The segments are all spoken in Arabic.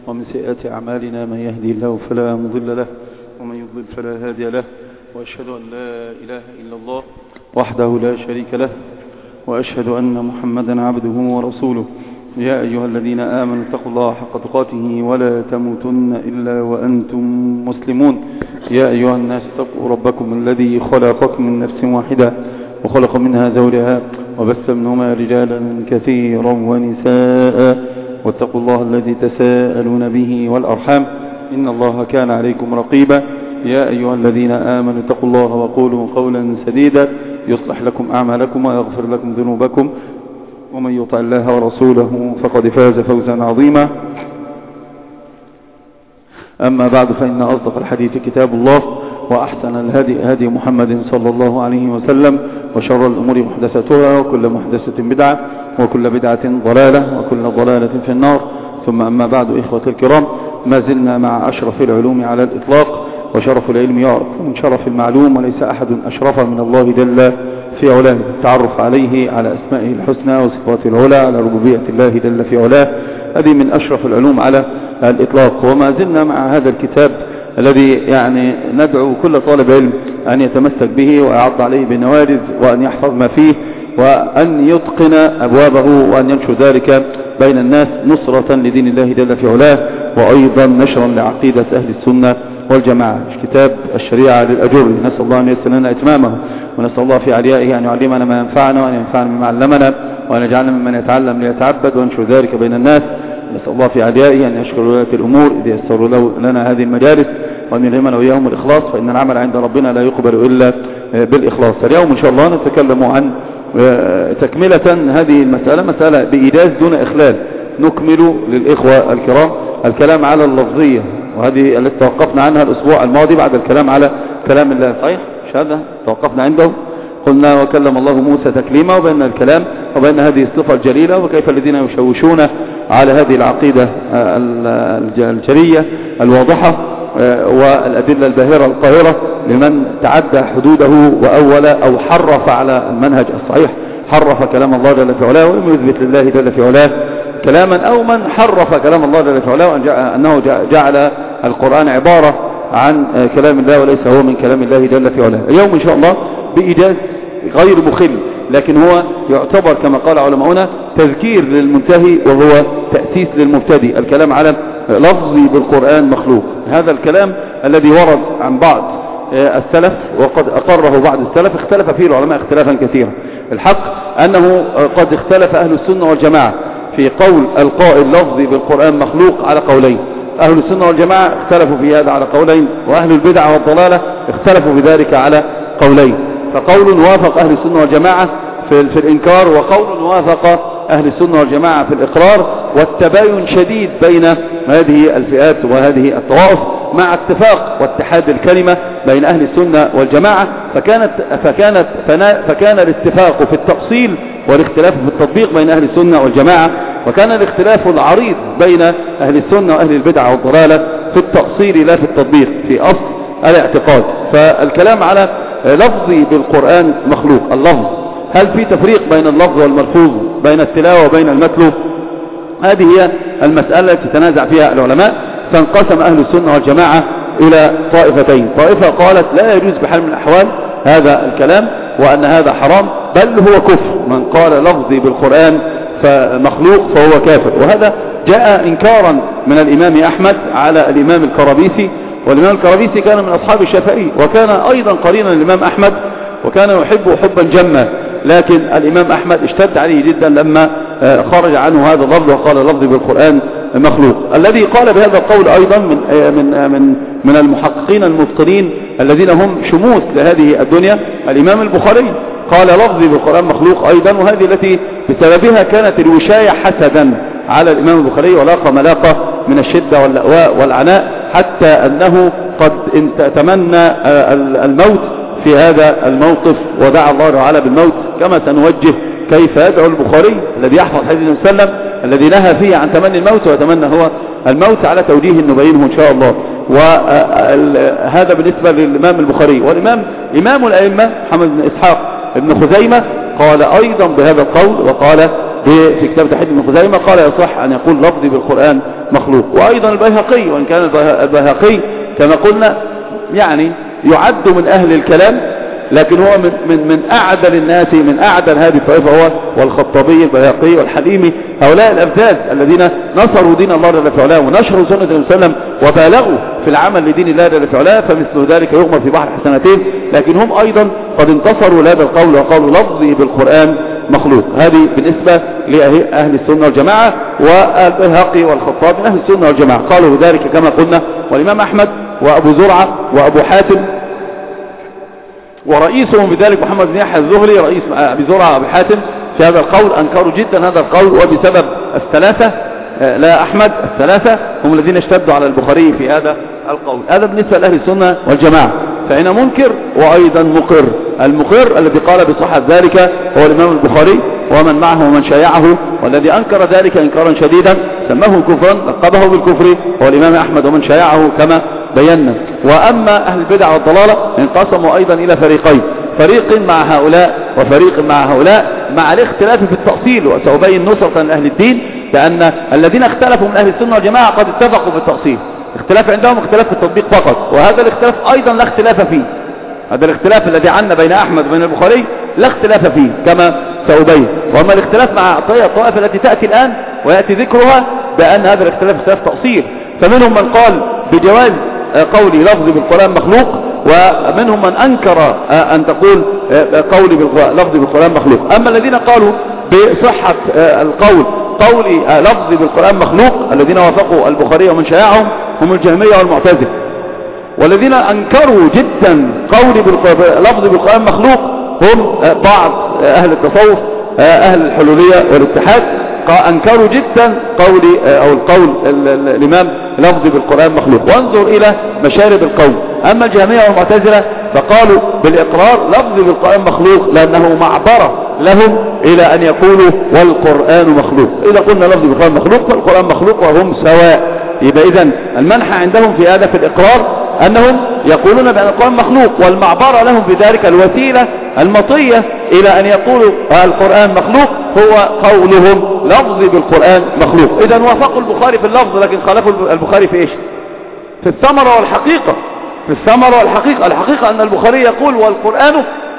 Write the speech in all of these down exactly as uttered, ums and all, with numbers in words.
ومن سيئات أعمالنا من يهدي الله فلا مضل له ومن يضلل فلا هادي له، وأشهد أن لا إله إلا الله وحده لا شريك له، وأشهد أن محمدا عبده ورسوله. يا أيها الذين آمنوا اتقوا الله حق تقاته ولا تموتن إلا وأنتم مسلمون. يا أيها الناس اتقوا ربكم الذي خلقكم من نفس واحدة وخلق منها زوجها وبث منهما رجالا كثيرا ونساء، واتقوا الله الذي تساءلون به والأرحام إن الله كان عليكم رقيبا. يا أيها الذين آمنوا اتقوا الله وقولوا قولا سديدا يصلح لكم أعمالكم ويغفر لكم ذنوبكم، ومن يطع الله ورسوله فقد فاز فوزا عظيما. أما بعد، فإن أصدق الحديث كتاب الله، وأحسن الهدي هدي محمد صلى الله عليه وسلم، وشر الأمور محدثاتها، وكل محدثة بدعة، وكل بدعة ضلالة، وكل ضلالة في النار. ثم أما بعد، إخوة الكرام، ما زلنا مع أشرف العلوم على الإطلاق، وشرف العلم يعرف من شرف المعلوم، وليس أحد أشرف من الله جل في علاه. التعرف عليه على أسمائه الحسنى وصفاته العلى، على ربوبية الله جل في علاه، هذه من أشرف العلوم على الإطلاق. وما زلنا مع هذا الكتاب الذي يعني ندعو كل طالب علم أن يتمسك به ويعض عليه بالنوارذ، وأن يحفظ ما فيه، وأن يتقن أبوابه، وأن ينشر ذلك بين الناس نصرة لدين الله جل في علاه، وأيضا نشرا لعقيدة أهل السنة والجماعة. كتاب الشريعة للأجر، نسأل الله أن ييسر لنا إتمامه، ونسأل الله في عليائه أن يعلمنا ما ينفعنا، وأن ينفعنا بما علمنا، وأن يجعلنا ممن يتعلم ليتعبد وينشر ذلك بين الناس. نسأل الله في عليائه أن يشكر ولاة الأمور إذ يسروا لنا هذه المجالس، وأن يلهمنا وإياهم الإخلاص، فإن العمل عند ربنا لا يقبل إلا بالإخلاص. اليوم إن شاء الله نتكلم عن تكملة هذه المسألة، مسألة بإيجاز دون إخلال. نكمل للإخوة الكرام الكلام على اللفظية، وهذه التي توقفنا عنها الأسبوع الماضي بعد الكلام على كلام الله. صحيح؟ مش هذا توقفنا عنده؟ قلنا وكلم الله موسى تكليما، وبين الكلام وبين هذه الصفة الجليلة، وكيف الذين يشوشون على هذه العقيدة الجلية الواضحة والأدلة الباهرة القاهرة لمن تعدى حدوده وأول أو حرف على المنهج الصحيح، حرف كلام الله جل في علاه، ولم يثبت لله جل في علاه كلاما، أو من حرف كلام الله جل في علاه أنه جعل القرآن عبارة عن كلام الله وليس هو من كلام الله جل في علاه. اليوم إن شاء الله بإيجاز غير مخل، لكن هو يعتبر كما قال علماؤنا تذكير للمنتهي، وهو تأسيس للمبتدئ. الكلام على لفظي بالقرآن مخلوق، هذا الكلام الذي ورد عن بعض السلف وقد أقره بعض السلف، اختلف فيه العلماء اختلافا كثيرا. الحق أنه قد اختلف أهل السنة والجماعة في قول القائل لفظي بالقرآن مخلوق على قولين. أهل السنة والجماعة اختلفوا في هذا على قولين، وأهل البدع والضلالة اختلفوا في ذلك على قولين. فقول وافق أهل السنة والجماعة في, في الإنكار، وقول وافق أهل السنة والجماعة في الإقرار، والتباين شديد بين هذه الفئات وهذه الطوائف، مع اتفاق واتحاد الكلمة بين أهل السنة والجماعة. فكانت فكانت فكان الاتفاق في التفصيل والاختلاف في التطبيق بين أهل السنة والجماعة، وكان الاختلاف العريض بين أهل السنة وأهل البدع والضلالة في التأصيل لا في التطبيق، في أصل الاعتقاد. فالكلام على لفظي بالقرآن مخلوق، اللفظ، هل في تفريق بين اللفظ والملفوظ، بين التلاوة وبين المتلو؟ هذه هي المسألة التي تنازع فيها العلماء. فانقسم أهل السنة والجماعة إلى طائفتين. طائفة قالت لا يجوز بحال من الأحوال هذا الكلام، وأن هذا حرام، بل هو كفر. من قال لفظي بالقرآن فمخلوق فهو كافر. وهذا جاء إنكارا من الإمام أحمد على الإمام الكرابيسي، والإمام الكرابيسي كان من أصحاب الشافعي، وكان أيضا قرينا الإمام أحمد، وكان يحبه حبا جما. لكن الإمام أحمد اشتد عليه جدا لما خرج عنه هذا اللفظ وقال لفظي بالقرآن مخلوق. الذي قال بهذا القول أيضا من من من من المحققين المتقنين الذين هم شموس لهذه الدنيا الإمام البخاري، قال لفظي بالقرآن مخلوق أيضا، وهذه التي بسببها كانت الوشاية حسدا على الإمام البخاري، ولاقى ملاقة من الشدة واللأواء والعناء، حتى أنه قد تمنى الموت في هذا الموقف، ودعا الله تعالى بالموت، كما سنوجه كيف يدعو البخاري الذي يحفظ حديث النبي صلى الله عليه وسلم الذي نهى فيه عن تمني الموت، ويتمنى هو الموت على توجيه نبينه إن شاء الله. وهذا بالنسبة للإمام البخاري. والإمام إمام الأئمة محمد بن إسحاق ابن خزيمة قال أيضا بهذا القول، وقال في كتاب تحديد ابن خزيمة قال يصح أن يقول لفظي بالقرآن مخلوق. وأيضا البيهقي، وإن كان البيهقي كما قلنا يعني يعد من أهل الكلام، لكن هو من من من أعدل الناس، من أعدل هذه الطائفة هو والخطابي البيهقي والحليمي، هؤلاء الأفذاذ الذين نصروا دين الله جل في علاه ونشروا سنة النبي صلى الله عليه وسلم وبالغوا في العمل لدين الله جل في علاه، فمثل ذلك يغمر في بحر حسنتين. لكن هم أيضا قد انتصروا لهذا القول وقالوا لفظي بالقرآن مخلوق. هذه بالنسبة لأهل السنة والجماعة، والبيهقي والخطابي من أهل السنة والجماعة قالوا ذلك كما قلنا، والإمام أحمد وأبو زرعة وأبو حاتم ورئيسهم بذلك محمد بن يحيى الزهري رئيس أبي زرعة وأبي حاتم في هذا القول أنكروا جدا هذا القول، وبسبب الثلاثة لا أحمد الثلاثة هم الذين اشتدوا على البخاري في هذا القول. هذا بالنسبة لأهل السنة والجماعة. فإن منكر وأيضا مقر. المقر الذي قال بصحة ذلك هو الإمام البخاري ومن معه ومن شايعه، والذي أنكر ذلك إنكارا شديدا سماه كفرا لقبه بالكفر هو الإمام أحمد ومن شايعه كما بينا. وأما أهل البدع والضلالة انقسموا أيضا إلى فريقين، فريق مع هؤلاء وفريق مع هؤلاء، مع الاختلاف في التأصيل، وسأبين نصرة لأهل الدين، لأن الذين اختلفوا من أهل السنة والجماعة قد اتفقوا في التأصيل، اختلاف عندهم اختلاف في التطبيق فقط، وهذا الاختلاف أيضا لا اختلاف فيه. هذا الاختلاف الذي عنا بين أحمد وبين البخاري لا اختلاف فيه كما سأبين. وأما الاختلاف مع الطائفة التي تأتي الآن ويأتي ذكرها بأن هذا الاختلاف اختلاف تأصيل، فمنهم من قال بجواز قولي لفظي بالقرآن مخلوق، ومنهم من أنكر أن تقول قولي لفظي بالقرآن مخلوق. أما الذين قالوا بصحة القول قولي لفظي بالقرآن مخلوق الذين وافقوا البخاري ومن شايعهم هم الجهمية والمعتزلة. والذين أنكروا جدا قولي لفظي بالقرآن مخلوق هم بعض أهل التصوف أهل الحلولية والاتحاد، أنكروا جدا قولي أو القول الإمام لفظي بالقرآن مخلوق. وانظر إلى مشارب القول. أما الجهمية والمعتزلة فقالوا بالإقرار لفظي بالقرآن مخلوق لأنه معبرة لهم إلى أن يقولوا والقرآن مخلوق. إذا قلنا لفظي بالقرآن مخلوق فالقرآن مخلوق وهم سواء. يبقى إذن المنح عندهم في هذا في الإقرار أنهم يقولون بأن القرآن مخلوق، والمعبرة لهم بذلك الوسيلة المطية إلى أن يقولوا القرآن مخلوق هو قولهم لفظي بالقرآن مخلوق. إذن وافقوا البخاري في اللفظ لكن خالفوا البخاري في إيش؟ في الثمرة والحقيقة. في الثمرة والحقيقة. الحقيقة أن البخاري يقول والقرآن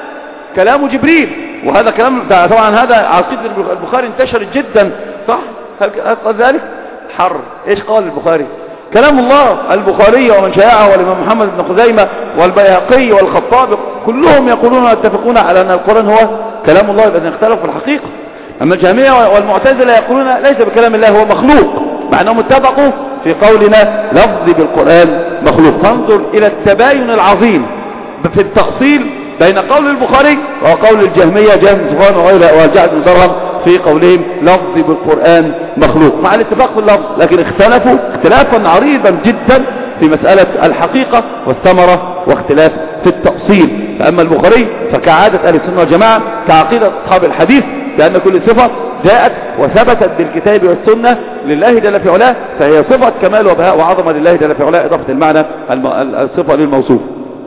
كلام جبريل، وهذا كلام طبعا هذا عقيدة البخاري انتشرت جدا، صح؟ هل قال ذلك؟ حر. إيش قال البخاري؟ كلام الله. البخاري ومن شايعه والإمام محمد بن خزيمة والبيهقي والخطابي كلهم يقولون ويتفقون على أن القرآن هو كلام الله، إذا اختلفوا في الحقيقة. أما الجهمية والمعتزلة يقولون ليس بكلام الله هو مخلوق، مع أنهم اتفقوا في قولنا لفظي بالقرآن مخلوق. فانظر إلى التباين العظيم في التأصيل بين قول البخاري وقول الجهمية جهم زغان وغيره والجعد بن درهم في قولهم لفظي بالقرآن مخلوق، مع الاتفاق في اللفظ، لكن اختلفوا اختلافا عريضا جدا في مسألة الحقيقة والثمرة واختلاف في التأصيل. فأما البخاري فكعادة أهل السنة والجماعة كعقيدة أصحاب الحديث بأن كل صفة جاءت وثبتت بالكتاب والسنة لله جل في علاه فهي صفة كمال وبهاء وعظمة لله جل في علاه، إضافة المعنى الصفة للموصوف.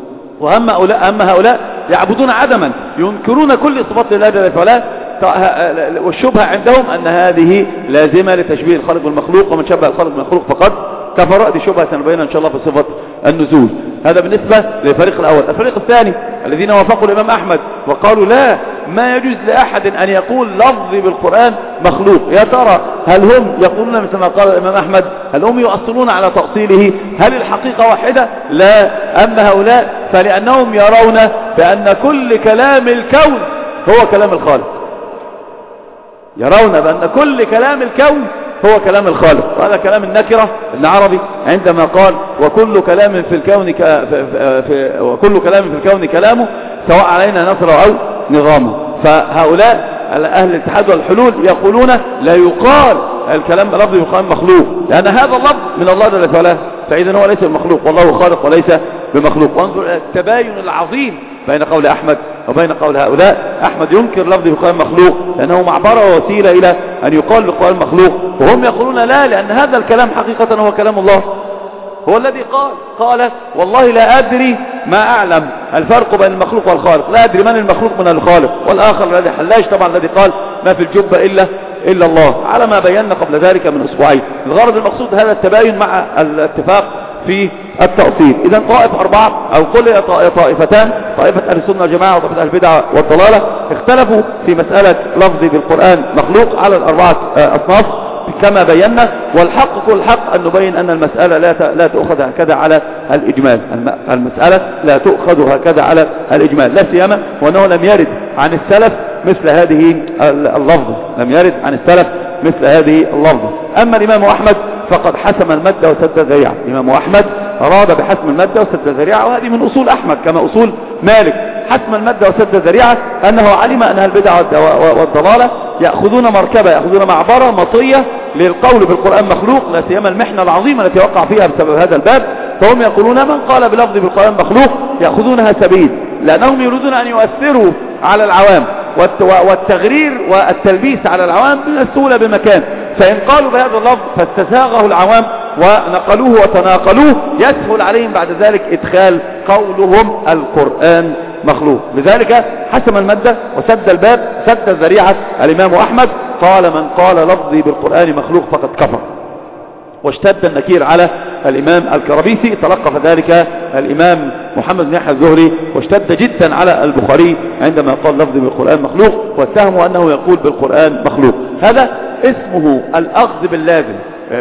وأما هؤلاء, أما هؤلاء يعبدون عدما، ينكرون كل صفات لله جل في علاه، والشبهة عندهم أن هذه لازمة لتشبيه الخالق بالمخلوق، ومن شبه الخالق بالمخلوق فقد كفر. هذه شبهة سنبينها إن شاء الله في صفة النزول. هذا بالنسبة للفريق الأول. الفريق الثاني الذين وافقوا الإمام أحمد وقالوا لا، ما يجوز لأحد أن يقول لفظي بالقرآن مخلوق. يا ترى هل هم يقولون مثل ما قال الإمام أحمد؟ هل هم يؤصلون على تأصيله؟ هل الحقيقة واحدة؟ لا. أما هؤلاء فلأنهم يرون بأن كل كلام الكون هو كلام الخالق، يرون بأن كل كلام الكون هو كلام الخالق. وهذا كلام النكرة ابن عربي عندما قال وكل كلام في الكون ك... في... في... وكل كلام في الكون كلامه سواء علينا نصره أو نظامه. فهؤلاء أهل الاتحاد والحلول يقولون لا يقال الكلام لفظ يقال مخلوق، لأن هذا اللفظ من الله جل وعلا، فإذا هو ليس بمخلوق والله خالق وليس بمخلوق. وانظر إلى التباين العظيم بين قول أحمد وبين قول هؤلاء. أحمد ينكر لفظ القرآن مخلوق لأنه معبرة ووسيلة إلى أن يقال بالقرآن مخلوق، وهم يقولون لا، لأن هذا الكلام حقيقة هو كلام الله، هو الذي قال قال والله لا أدري ما أعلم الفرق بين المخلوق والخالق، لا أدري من المخلوق من الخالق. والآخر الذي حلاج طبعا الذي قال ما في الجبة إلا إلا الله، على ما بينا قبل ذلك من أسبوعين. الغرض المقصود هذا التباين مع الاتفاق في التأصيل. إذا طائف أربعة أو كل طائفتان، طائفة أهل السنة والجماعة وطائفة أهل البدعة والضلالة، اختلفوا في مسألة لفظ بالقرآن مخلوق على الأربعة أصناف كما بينا. والحق كل الحق أن نبين أن المسألة لا لا تؤخذ هكذا على الإجمال، المسألة لا تؤخذ هكذا على الإجمال، لا سيما وأنه لم يرد عن السلف مثل هذه اللفظة، لم يرد عن السلف مثل هذه اللفظة. أما الإمام أحمد فقد حسم المادة وسد الذريعة. الإمام أحمد أراد بحسم المادة وسد الذريعة، وهذه من أصول أحمد كما أصول مالك. حسم المادة وسد الذريعة أنه علم أن البدعة والضلالة يأخذون مركبة، يأخذون معبرة مطية للقول بالقرآن مخلوق، لا سيما المحنة العظيمة التي وقع فيها بسبب هذا الباب. فهم يقولون من قال بلفظ بالقرآن مخلوق يأخذونها سبيل، لأنهم يريدون أن يؤثروا على العوام، والتغرير والتلبيس على العوام من السهولة بمكان. فإن قالوا بهذا اللفظ فاستساغه العوام ونقلوه وتناقلوه، يسهل عليهم بعد ذلك إدخال قولهم القرآن مخلوق. لذلك حسم المادة وسد الباب، سد الذريعة الإمام أحمد، قال من قال لفظي بالقرآن مخلوق فقد كفر. واشتد النكير على الإمام الكربيسي، تلقف ذلك الإمام محمد بن يحيى الزهري، واشتد جدا على البخاري عندما قال لفظي بالقرآن مخلوق، واتهموا أنه يقول بالقرآن مخلوق. هذا اسمه الأخذ باللازم،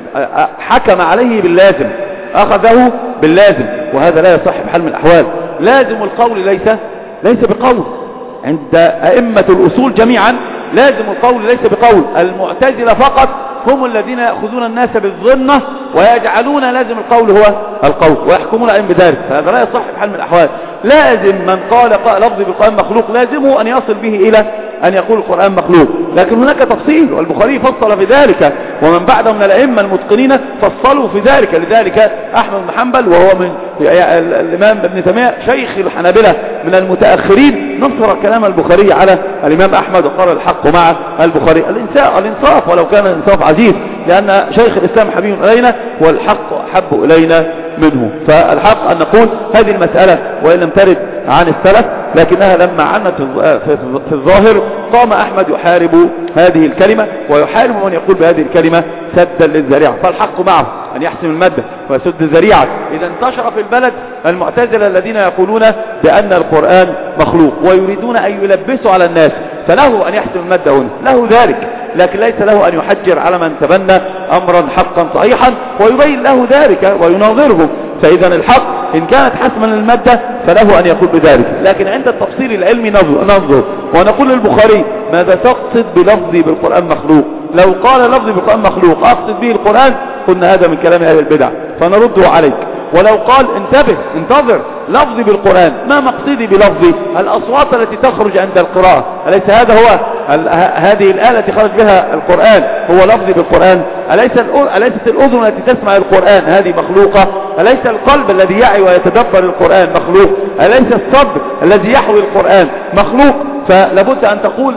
حكم عليه باللازم، أخذه باللازم، وهذا لا يصح بحال من الأحوال. لازم القول ليس ليس بقول عند أئمة الأصول جميعا، لازم القول ليس بقول. المعتزلة فقط هم الذين يأخذون الناس بالظنة ويجعلون لازم القول هو القول ويحكمون عليهم بذلك، فهذا لا يصح بحال من الأحوال. لازم من قال لفظي بالقرآن مخلوق لازمه أن يصل به إلى أن يقول القرآن مخلوق، لكن هناك تفصيل، والبخاري فصل في ذلك، ومن بعده من الأئمة المتقنين فصلوا في ذلك. لذلك أحمد بن حنبل وهو من الإمام ابن تيمية شيخ الحنابلة من المتأخرين نصر كلام البخاري على الإمام أحمد وقال الحق مع البخاري. الإنصاف ولو كان الإنصاف عزيز، لأن شيخ الإسلام حبيب إلينا والحق أحب إلينا منه. فالحق أن نقول هذه المسألة وإن لم ترد عن السلف لكنها لما عنت في الظاهر قام أحمد يحارب هذه الكلمة ويحارب من يقول بهذه الكلمة سدا للذريعة. فالحق معه أن يحسم المادة ويسد الذريعة. إذا انتشر في البلد المعتزلة الذين يقولون بأن القرآن مخلوق ويريدون أن يلبسوا على الناس، فله أن يحسم المادة هنا، له ذلك، لكن ليس له أن يحجر على من تبنى أمرا حقا صحيحا ويبين له ذلك ويناظره. فإذا الحق إن كانت حسما للمادة فله أن يقول بذلك، لكن عند التفصيل العلمي ننظر ونقول للبخاري ماذا تقصد بلفظي بالقرآن مخلوق؟ لو قال لفظي بالقرآن مخلوق أقصد به القرآن قلنا هذا من كلام أهل البدع فنرده عليك. ولو قال انتبه انتظر لفظي بالقرآن ما مقصدي بلفظي؟ الأصوات التي تخرج عند القراءة، أليس هذا هو هذه الآلة التي خرج بها القرآن هو لفظي بالقرآن؟ أليس أليست الأذن التي تسمع القرآن هذه مخلوقة؟ أليس القلب الذي يعي ويتدبر القرآن مخلوق؟ أليس الصدر الذي يحوي القرآن مخلوق؟ فلابد أن تقول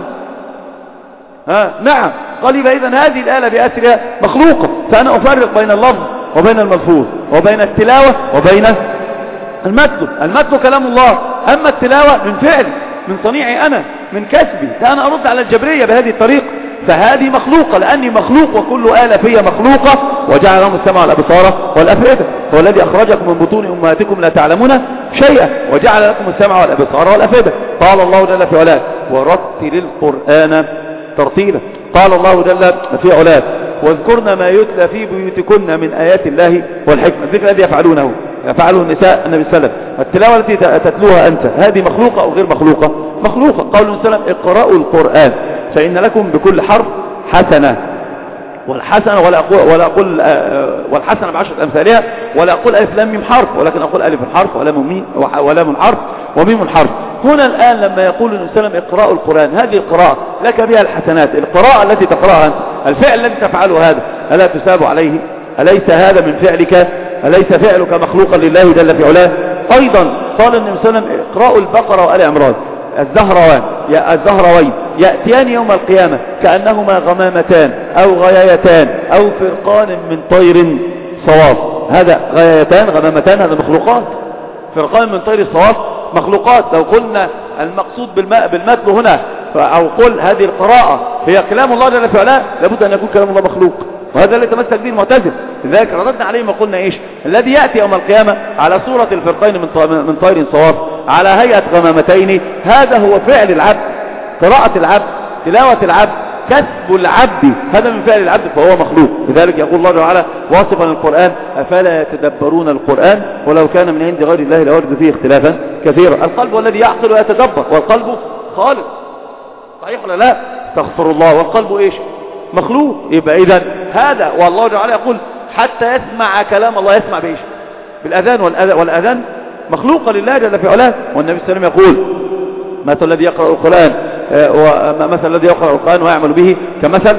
ها نعم. قال يبقى إذن هذه الآلة بأسرها مخلوقة. فأنا أفرق بين اللفظ وبين الملفوظ وبين التلاوة وبين المتلو. المتلو كلام الله، أما التلاوة من فعل من صنيعي أنا من كسبي، فأنا أرد على الجبرية بهذه الطريقة. فهذه مخلوقة لأني مخلوق وكل آلة فيها مخلوقة. وجعل لهم السمع والأبصار والأفئدة، هو الذي أخرجكم من بطون أمهاتكم لا تعلمون شيئا وجعل لكم السمع والأبصار والأفئدة. قال الله جل في علاه ورتل القرآن ترتيلا. قال الله جل في علاه واذكرن ما يتلى في بيوتكن من آيات الله والحكمة. الذكر الذي يفعلونه يفعله النساء النبي صلى الله عليه وسلم. التلاوة التي تتلوها أنت هذه مخلوقة أو غير مخلوقة؟ مخلوقة. قول النبي صلى الله عليه وسلم اقرأوا القرآن فإن لكم بكل حرف حسنة، والحسنة ولا أقول, ولا أقول والحسنة بعشرة أمثالها، ولا أقول ألف لام ميم حرف، ولكن أقول ألف حرف ولام ميم ولام حرف وميم حرف. هنا الآن لما يقول النبي صلى الله عليه وسلم اقرأوا القرآن، هذه القراءة لك بها الحسنات. القراءة التي تقرأها أنت، الفعل الذي تفعله هذا ألا تساب عليه؟ أليس هذا من فعلك؟ أليس فعلك مخلوقا لله جل في علاه؟ أيضا قال النبي صلى الله عليه وسلم اقرأوا البقرة وآل عمران الزهروان يا الزهروين يأتيان يوم القيامة كأنهما غمامتان أو غيايتان أو فرقان من طير صواف. هذا غيايتان غمامتان هذا مخلوقات، فرقان من طير الصواف مخلوقات. لو قلنا المقصود بالماء بالمثل هنا أو قل هذه القراءة هي كلام الله جل في علاه، لابد أن يكون كلام الله مخلوق، وهذا اللي تمسك به المعتزلة. لذلك رددنا عليهم وقلنا إيش؟ الذي يأتي يوم القيامة على صورة الفرقين من طير صواف على هيئة غمامتين، هذا هو فعل العبد، قراءة العبد، تلاوة العبد، كسب العبد، هذا من فعل العبد فهو مخلوق. لذلك يقول الله تعالى واصفا القرآن: أفلا يتدبرون القرآن ولو كان من عند غير الله لوجدوا فيه اختلافا كثيرا. القلب الذي يعقل ويتدبر، والقلب خالق، صحيح ولا لا؟ استغفر الله. والقلب ايش؟ مخلوق. يبقى اذا هذا، والله تعالى يقول حتى يسمع كلام الله، يسمع بايش؟ بالاذان، والاذان مخلوقه لله جل في علاه. والنبي صلى الله عليه وسلم يقول: مثل الذي يقرأ القرآن ومثل الذي يقرأ القرآن ويعمل به كمثل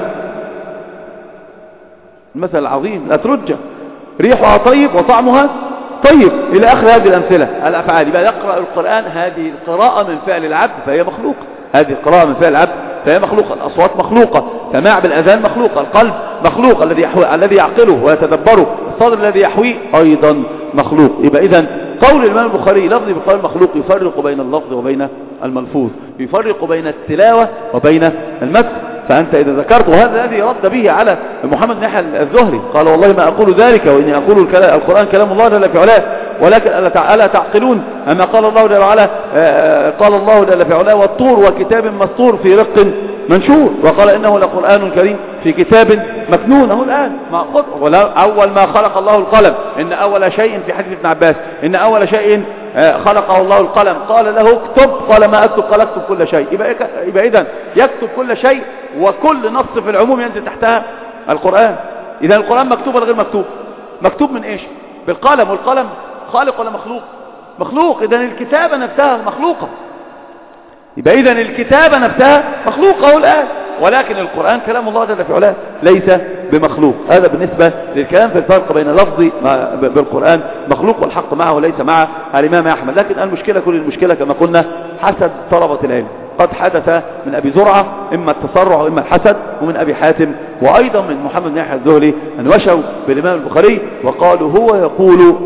المثل العظيم الأترجة ريحها طيب وطعمها طيب، إلى آخر هذه الأمثلة الأفعال. يبقى يقرأ القرآن، هذه القراءة من فعل العبد فهي مخلوقة، هذه القراءة من فعل العبد فهي مخلوقة. الأصوات مخلوقة، سماع بالأذان مخلوقة، القلب مخلوق الذي يحوي الذي يعقله ويتدبره، الصدر الذي يحويه أيضا مخلوق. يبقى إذن قول الإمام البخاري لفظ بقول المخلوق يفرق بين اللفظ وبين الملفوظ، يفرق بين التلاوة وبين المتن. فأنت إذا ذكرت، وهذا الذي رد به على محمد بن يحيى الزهري، قال: والله ما أقول ذلك وإني أقول القرآن كلام الله جل في علاه، ولكن ألا تعقلون أما قال الله جل وعلا؟ قال الله جل في علاه: والطور وكتاب مسطور في رق منشور، وقال: إنه لقرآن كريم في كتاب مكنون. أهو الآن أول ما خلق الله القلم، إن أول شيء في حديث ابن عباس إن أول شيء خلقه الله القلم، قال له اكتب، قال ما أكتب، قال اكتب كل شيء. يبقى, يبقى إذن يكتب كل شيء، وكل نص في العموم ينزل تحتها القرآن. إذا القرآن مكتوب ولا غير مكتوب؟ مكتوب من إيش؟ بالقلم. والقلم خالق ولا مخلوق؟ مخلوق. إذن الكتابة نفسها مخلوقة. يبقى إذن الكتابة نفسها مخلوقة الآن، ولكن القرآن كلام الله جل في علاه ليس بمخلوق. هذا بالنسبة للكلام في الفرق بين لفظ بالقرآن مخلوق والحق معه ليس مع الإمام أحمد. لكن المشكلة، كل المشكلة كما قلنا حسد طلبة العلم. قد حدث من أبي زرعة إما التسرع وإما الحسد، ومن أبي حاتم وأيضا من محمد بن يحيى الزهري أن وشوا بالإمام البخاري وقالوا هو يقول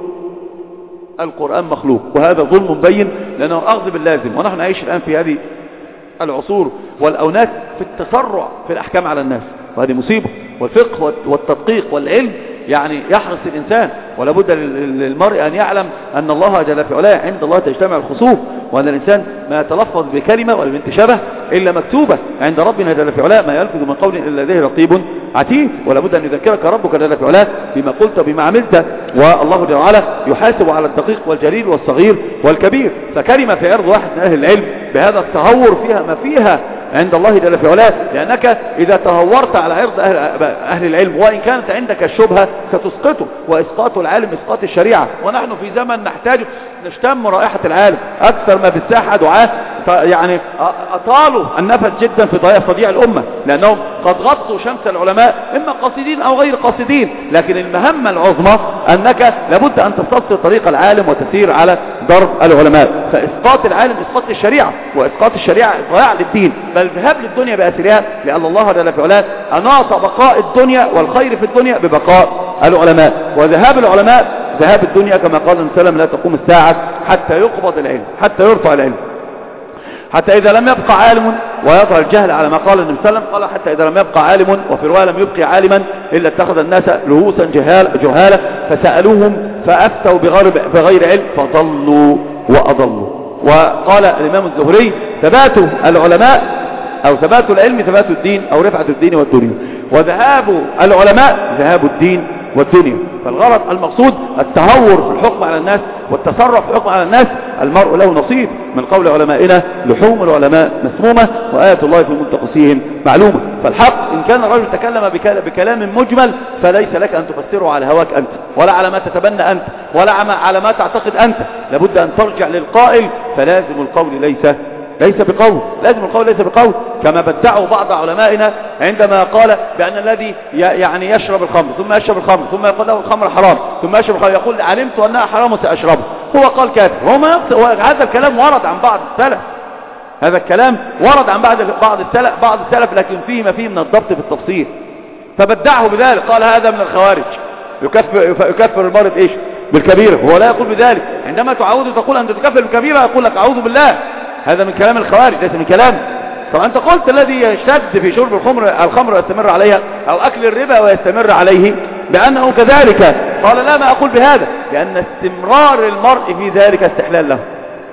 القرآن مخلوق، وهذا ظلم مبين لأنه أخذ باللازم. ونحن نعيش الآن في هذه العصور والأونات في التسرع في الأحكام على الناس، وهذه مصيبة. والفقه والتدقيق والعلم يعني يحرص الإنسان، ولا بد للمرء أن يعلم أن الله جل في علاه عند الله تجتمع الخصوم، وأن الإنسان ما يتلفظ بكلمة ولا بنت شبه إلا مكتوبة عند ربنا جل في علاه، ما يلفظ من قول إلا لديه رقيب عتيد. ولا بد أن يذكرك ربك جل في علاه بما قلت وبما عملت، والله جل وعلا يحاسب على الدقيق والجليل والصغير والكبير. فكلمة في عرض واحد من أهل العلم بهذا التهور فيها ما فيها عند الله جل في علاه، لأنك إذا تهورت على عرض أهل, أهل العلم وإن كانت عندك الشبهة ستسقطه، وإسقاط العالم إسقاط الشريعة. ونحن في زمن نحتاج نشتم رائحة العالم. أكثر ما في الساحة دعاة يعني أطالوا النفس جدا في تضييع الأمة، لأنهم قد غطوا شمس العلماء إما قاصدين أو غير قاصدين. لكن المهمة العظمى أنك لابد أن تستبصر طريق العالم وتسير على درب العلماء. فإسقاط العالم إسقاط الشريعة، وإسقاط الشريعة ضياع للدين، بل ذهاب للدنيا بأسرها، لأن الله جل في علاه أناط بقاء الدنيا والخير في الدنيا ببقاء العلماء، وذهاب العلماء ذهاب الدنيا. كما قال النبي صلى الله عليه وسلم: لا تقوم الساعة حتى يقبض العلم، حتى يرفع العلم، حتى إذا لم يبقى عالم ويظهر الجهل، على ما قال النبي صلى الله عليه وسلم. قال: حتى إذا لم يبقى عالم، وفي رواية لم يبقي عالما إلا اتخذ الناس رؤوسا جهالة فسألوهم فأفتوا بغير علم فضلوا وأضلوا. وقال الإمام الزهري: ثبات العلماء أو ثبات العلم ثبات الدين، أو رفعة الدين والدنيا، وذهاب العلماء ذهاب الدين والدنيا. فالغرض المقصود التهور في الحكم على الناس والتسرع في الحكم على الناس. المرء له نصيب من قول علمائنا: لحوم العلماء مسمومة وآية الله في منتقصيهم معلومة. فالحق إن كان الرجل تكلم بكلام مجمل فليس لك أن تفسره على هواك أنت، ولا على ما تتبنى أنت، ولا على ما تعتقد أنت. لابد أن ترجع للقائل، فلازم القول ليس ليس بقول، لازم القول ليس بقول. كما بدعوا بعض علمائنا عندما قال بأن الذي يعني يشرب الخمر ثم يشرب الخمر ثم يقول له الخمر حرام ثم يشرب الخمر يقول: علمت أنها حرام وسأشربه، هو قال كافر. هذا الكلام ورد عن بعض السلف، هذا الكلام ورد عن بعض بعض السلف بعض السلف لكن فيه ما فيه من الضبط في التفصيل. فبدعه بذلك، قال: هذا من الخوارج، يكفر, يكفر المرض إيش؟ بالكبيرة. هو لا يقول بذلك. عندما تعود تقول أن تكفر بالكبيرة يقول لك: أعوذ بالله، هذا من كلام الخوارج ليس من كلام. طب أنت قلت الذي يشتد في شرب الخمر الخمر ويستمر عليها أو أكل الربا ويستمر عليه بأنه كذلك. قال لا، ما أقول بهذا، لأن استمرار المرء في ذلك استحلال له.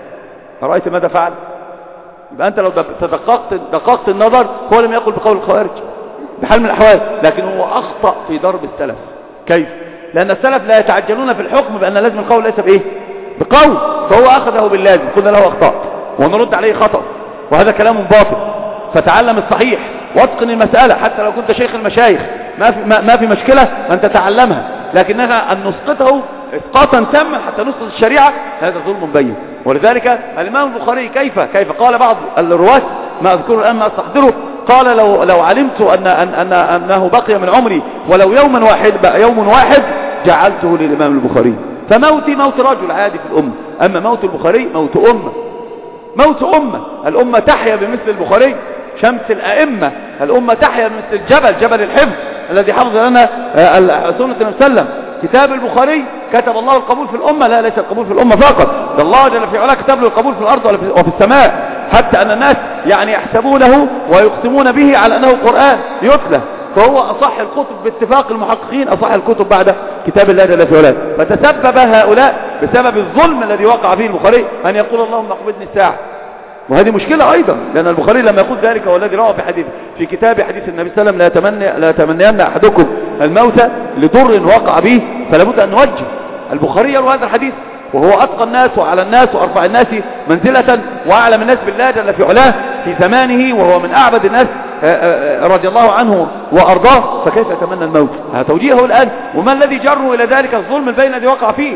رأيت ماذا فعل؟ يبقى أنت لو تدققت دققت النظر، هو لم يقل بقول الخوارج بحال من الأحوال، لكن هو أخطأ في ضرب السلف. كيف؟ لأن السلف لا يتعجلون في الحكم بأن لازم القول ليس بإيه؟ بقول، فهو أخذه باللازم، قلنا له أخطأ ونرد عليه خطأ، وهذا كلام باطل. فتعلم الصحيح واتقن المسألة، حتى لو كنت شيخ المشايخ ما في, ما, ما في مشكلة أن تتعلمها، لكنها أن نسقطه اسقاطا تاما حتى نسقط الشريعة، هذا ظلم بين. ولذلك الإمام البخاري كيف كيف قال بعض الرواة، ما أذكره الآن ما أستحضره، قال لو لو علمت أن أن أن أنه بقي من عمري ولو يوما واحد بقى يوم واحد جعلته للإمام البخاري. فموتي موت رجل عادي في الأمة، أما موت البخاري موت أمة، موت أمة. الأمة تحيا بمثل البخاري، شمس الأئمة. الأمة تحيا بمثل الجبل، جبل الحفظ الذي حفظ لنا سنة النبي صلى الله عليه وسلم. كتاب البخاري كتب الله القبول في الأمة، لا ليس القبول في الأمة فقط، ده الله جل في علاه كتب له القبول في الأرض وفي السماء، حتى أن الناس يعني يحسبونه ويقسمون به على أنه قرآن يتلى، فهو أصح الكتب باتفاق المحققين، أصح الكتب بعد كتاب الله جل في علاه. فتسبب هؤلاء بسبب الظلم الذي وقع فيه البخاري أن يقول اللهم اقبضني الساعة، وهذه مشكلة أيضا، لأن البخاري لما يقول ذلك هو الذي روى في حديث في كتاب حديث النبي صلى الله عليه وسلم لا يتمنى لا يتمنين أحدكم الموت لضر وقع به، فلا بد أن نوجه. البخاري يروي هذا الحديث وهو أتقى الناس وعلى الناس وأرفع الناس منزلة وأعلم الناس بالله جل في علاه في زمانه، وهو من أعبد الناس رضي الله عنه وأرضاه، فكيف يتمنى الموت؟ هذا توجيهه الآن. وما الذي جره إلى ذلك؟ الظلم البين الذي وقع فيه،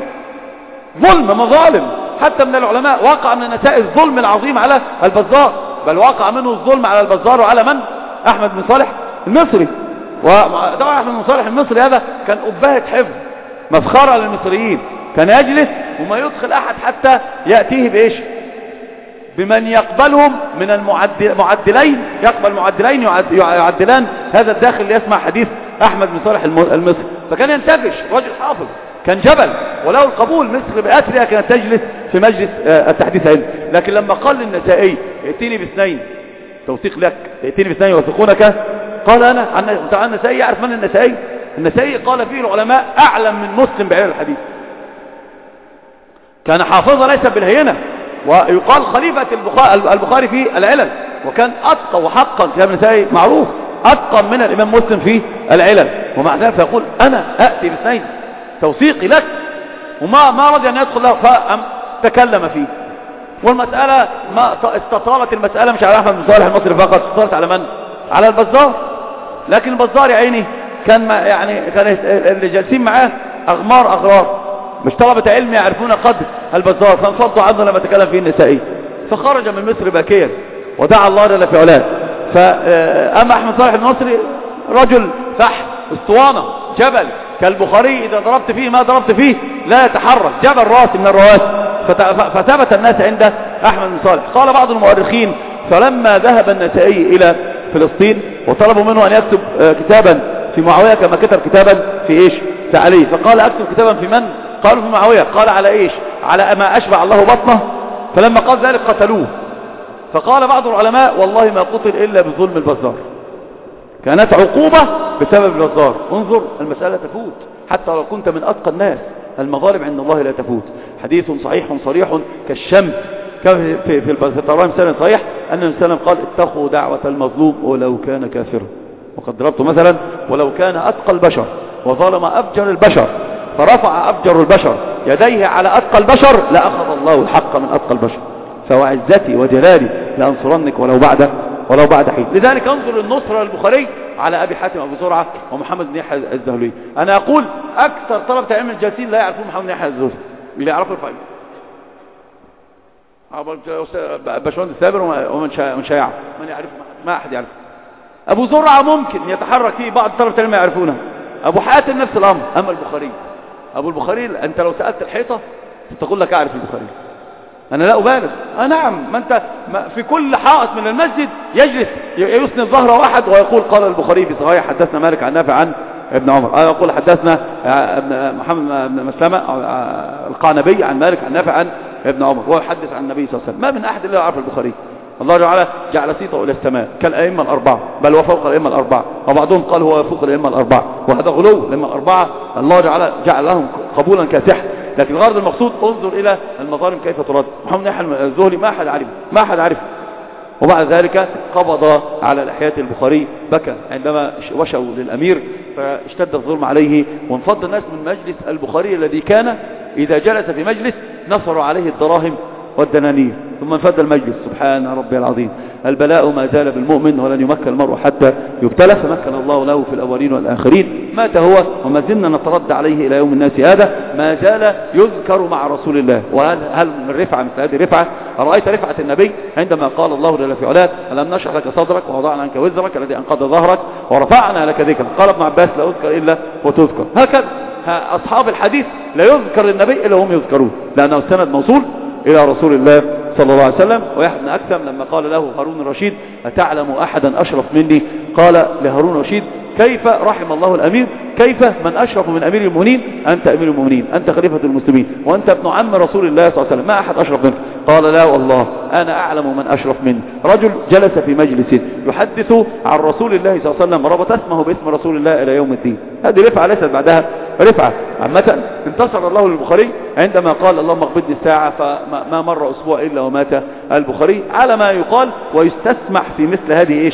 ظلم مظالم. حتى من العلماء وقع من النساء الظلم العظيم على البزار، بل وقع منه الظلم على البزار وعلى من؟ أحمد بن صالح المصري. وطبعا أحمد بن صالح المصري هذا كان أبهة حفظ، مسخرة للمصريين، كان يجلس وما يدخل أحد حتى يأتيه بإيش؟ بمن يقبلهم من المعدلين، يقبل معدلين يعدلان هذا الداخل ليسمع حديث أحمد بن صالح المصري. فكان ينتفش، رجل حافظ، كان جبل وله القبول، مصر بأسرها كانت تجلس في مجلس التحديث علم. لكن لما قال للنسائي ائتيني باثنين توثيق لك، ائتيني باثنين يوثقونك، قال أنا عن النسائي. يعرف من النسائي؟ النسائي قال فيه العلماء أعلم من مسلم بعلم الحديث، كان حافظا ليس بالهينة، ويقال خليفة البخاري في العلل، وكان أتقى وحقا كتاب النسائي معروف أتقى من الإمام مسلم في العلل، ومع ذلك فيقول أنا أأتي باثنين توثيقي لك، وما ما رضي أن يدخل له، فأم تكلم فيه. والمسألة ما استطالت المسألة مش على أحمد بن صالح المصري فقط، استطالت على من؟ على البزار. لكن البزار يا عيني كان يعني كان اللي جالسين معاه أغمار أغرار، مش طلبة علم يعرفون قدر البزار، فانفضوا عنه لما تكلم فيه النسائي، فخرج من مصر باكيا ودعا الله جل في علاه. فأما أحمد صالح المصري رجل فحم اسطوانة جبل كالبخاري، إذا ضربت فيه ما ضربت فيه لا يتحرك، جبل راسي من الرواسي. فثبت الناس عند أحمد بن صالح. قال بعض المؤرخين فلما ذهب النسائي إلى فلسطين وطلبوا منه أن يكتب كتابا في معاوية كما كتب كتابا في إيش؟ في علي، فقال أكتب كتابا في من؟ قالوا في معاوية. قال على إيش؟ على ما أشبع الله بطنه. فلما قال ذلك قتلوه. فقال بعض العلماء والله ما قتل إلا بظلم البزار، كانت عقوبة بسبب البزار. انظر المسألة تفوت حتى لو كنت من أتقى الناس، المظالم عند الله لا تفوت. حديث صحيح صريح كالشمس كما في في الطبراني مثلا صحيح أن النبي صلى الله عليه وسلم قال اتقوا دعوة المظلوم ولو كان كافرا. وقد ضربت مثلا ولو كان أتقى البشر وظلم أفجر البشر فرفع أفجر البشر يديه على أتقى البشر لأخذ الله الحق من أتقى البشر، فوعزتي وجلالي لأنصرنك ولو بعد ولو بعد حين. لذلك انظر النصر للبخاري على أبي حاتم أبو زرعة ومحمد بن يحيى الزهلي. أنا أقول أكثر طلبة علم الجالسين لا يعرفون محمد بن يحيى الزهلي، اللي يعرفوا الفائدة باشمهندس الثابر ومن شايعه من يعرفه، ما أحد يعرفه. أبو زرعة ممكن يتحرك فيه بعض طلبة العلم يعرفونه، أبو حاتم نفس الأمر. أما البخاري، أبو البخاري أنت لو سألت الحيطة تقول لك أعرف البخاري، أنا لا أبالغ. آه نعم، ما أنت ما في كل حائط من المسجد يجلس يسند ظهر واحد ويقول قال البخاري في صحيح حدثنا مالك عن نافع عن ابن عمر، أنا أقول حدثنا محمد بن مسلمة القعنبي عن مالك عن نافع عن ابن عمر، وهو يحدث عن النبي صلى الله عليه وسلم. ما من أحد إلا يعرف البخاري. الله تعالى جعل صيته إلى السماء كالأئمة الأربعة، بل وفوق الأئمة الأربعة، وبعضهم قال هو فوق الأئمة الأربعة، وهذا غلو. الأئمة الأربعة الله تعالى جعل لهم قبولا كاسحا، لكن الغرض المقصود انظر إلى المظالم كيف ترد. محمد ناحي الزهري ما أحد عرف ما أحد عرف وبعد ذلك قبض على لحية البخاري، بكى عندما وشوا للأمير فاشتد الظلم عليه، وانفض الناس من مجلس البخاري الذي كان إذا جلس في مجلس نصروا عليه الدراهم والدنانير، ثم انفض المجلس. سبحان ربي العظيم. البلاء ما زال بالمؤمن ولن يمكن المرء حتى يبتلى، فمكن الله له في الأولين والآخرين. مات هو وما زلنا نترد عليه إلى يوم الناس هذا، ما زال يذكر مع رسول الله. وهل هل من رفعة مثل هذه رفعة؟ أرأيت رفعة النبي عندما قال الله جل في علاه ألم نشرح لك صدرك ووضعنا عنك وزرك الذي أنقض ظهرك ورفعنا لك ذكرك. قال ابن عباس لا أذكر إلا وتذكر. هكذا أصحاب الحديث لا يذكر النبي إلا هم يذكرون، لأنه السند موصول إلى رسول الله صلى الله عليه وسلم. ويحيى بن أكثم لما قال له هارون الرشيد أتعلم أحدا أشرف مني؟ قال لهارون الرشيد كيف رحم الله الأمير، كيف من أشرف من أمير المؤمنين؟ أنت أمير المؤمنين، أنت خليفة المسلمين، وأنت ابن عم رسول الله صلى الله عليه وسلم، ما أحد أشرف منك. قال لا والله أنا أعلم من أشرف مني. رجل جلس في مجلس يحدث عن رسول الله صلى الله عليه وسلم ربط اسمه باسم رسول الله إلى يوم الدين. هذه رفعة ليست بعدها رفعة. عامة انتصر الله للبخاري عندما قال اللهم اقبضني الساعة، فما مر أسبوع إلا ومات البخاري على ما يقال. ويستسمح في مثل هذه إيش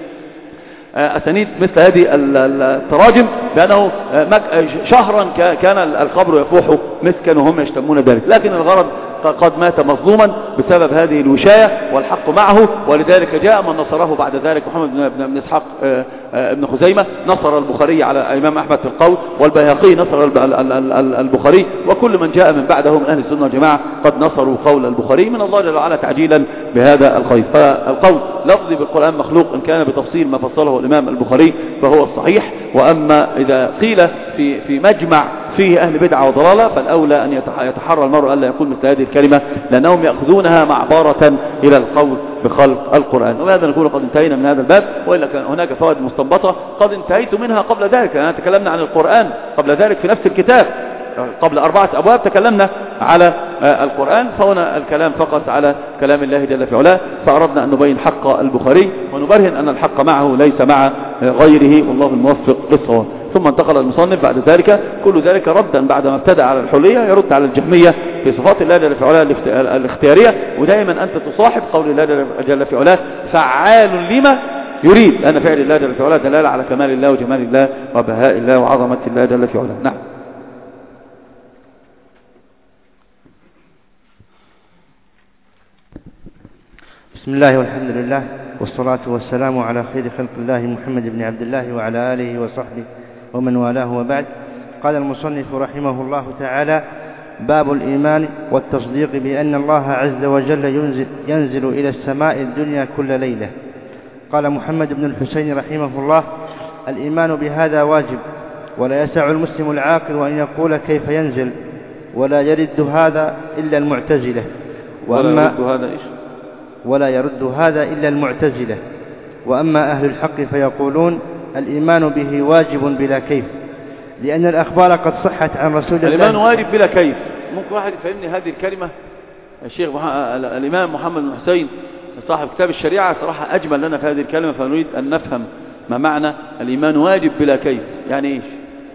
أسانيد مثل هذه التراجم، لأنه شهرا كان القبر يفوح مسكا وهم يشتمون ذلك، لكن الغرض قد مات مظلوما بسبب هذه الوشاية والحق معه. ولذلك جاء من نصره بعد ذلك محمد بن إسحاق ابن خزيمة نصر البخاري على الإمام أحمد في القول، والبيهقي نصر البخاري، وكل من جاء من بعده من أهل السنة والجماعة قد نصروا قول البخاري من الله جل وعلا تعجيلا بهذا الخير. فالقول لفظي بالقرآن مخلوق إن كان بتفصيل ما فصله الإمام البخاري فهو الصحيح، وأما إذا قيل في في مجمع فيه أهل بدعة وضلالة فالأولى أن يتحرى المرء ألا يقول مثل هذه الكلمة، لأنهم يأخذونها معبارة إلى القول بخلق القرآن. وبهذا نكون قد انتهينا من هذا الباب، وإلا كان هناك فوائد مستنبطة قد انتهيت منها قبل ذلك. أنا تكلمنا عن القرآن قبل ذلك في نفس الكتاب، قبل أربعة أبواب تكلمنا على القرآن، فهنا الكلام فقط على كلام الله جل في علاه. فأردنا أن نبين حق البخاري ونبرهن أن الحق معه ليس مع غيره، والله الموفق للصواب. ثم انتقل المصنف بعد ذلك كل ذلك ردا بعد ما ابتدأ على الحلية يرد على الجهمية في صفات الله جل في علاه الاختيارية. ودائما أنت تصاحب قول الله جل في علاه فعال لما يريد، أن فعل الله جل في علاه دلالة على كمال الله وجمال الله وبهاء الله وعظمة الله جل في علاه. نعم. بسم الله والحمد لله والصلاة والسلام على خير خلق الله محمد بن عبد الله وعلى آله وصحبه ومن والاه وبعد. قال المصنف رحمه الله تعالى: باب الإيمان والتصديق بأن الله عز وجل ينزل, ينزل إلى السماء الدنيا كل ليلة. قال محمد بن الحسين رحمه الله: الإيمان بهذا واجب، ولا يسع المسلم العاقل أن يقول كيف ينزل، ولا يرد هذا إلا المعتزلة. ولا يرد هذا إيش؟ ولا يرد هذا إلا المعتزلة. وأما أهل الحق فيقولون الإيمان به واجب بلا كيف، لأن الأخبار قد صحت عن رسول الله. الإيمان واجب بلا كيف، ممكن واحد يفهمني هذه الكلمة؟ الشيخ مح... الإمام محمد بن حسين صاحب كتاب الشريعة صراحة أجمل لنا في هذه الكلمة، فنريد أن نفهم ما معنى الإيمان واجب بلا كيف، يعني إيش؟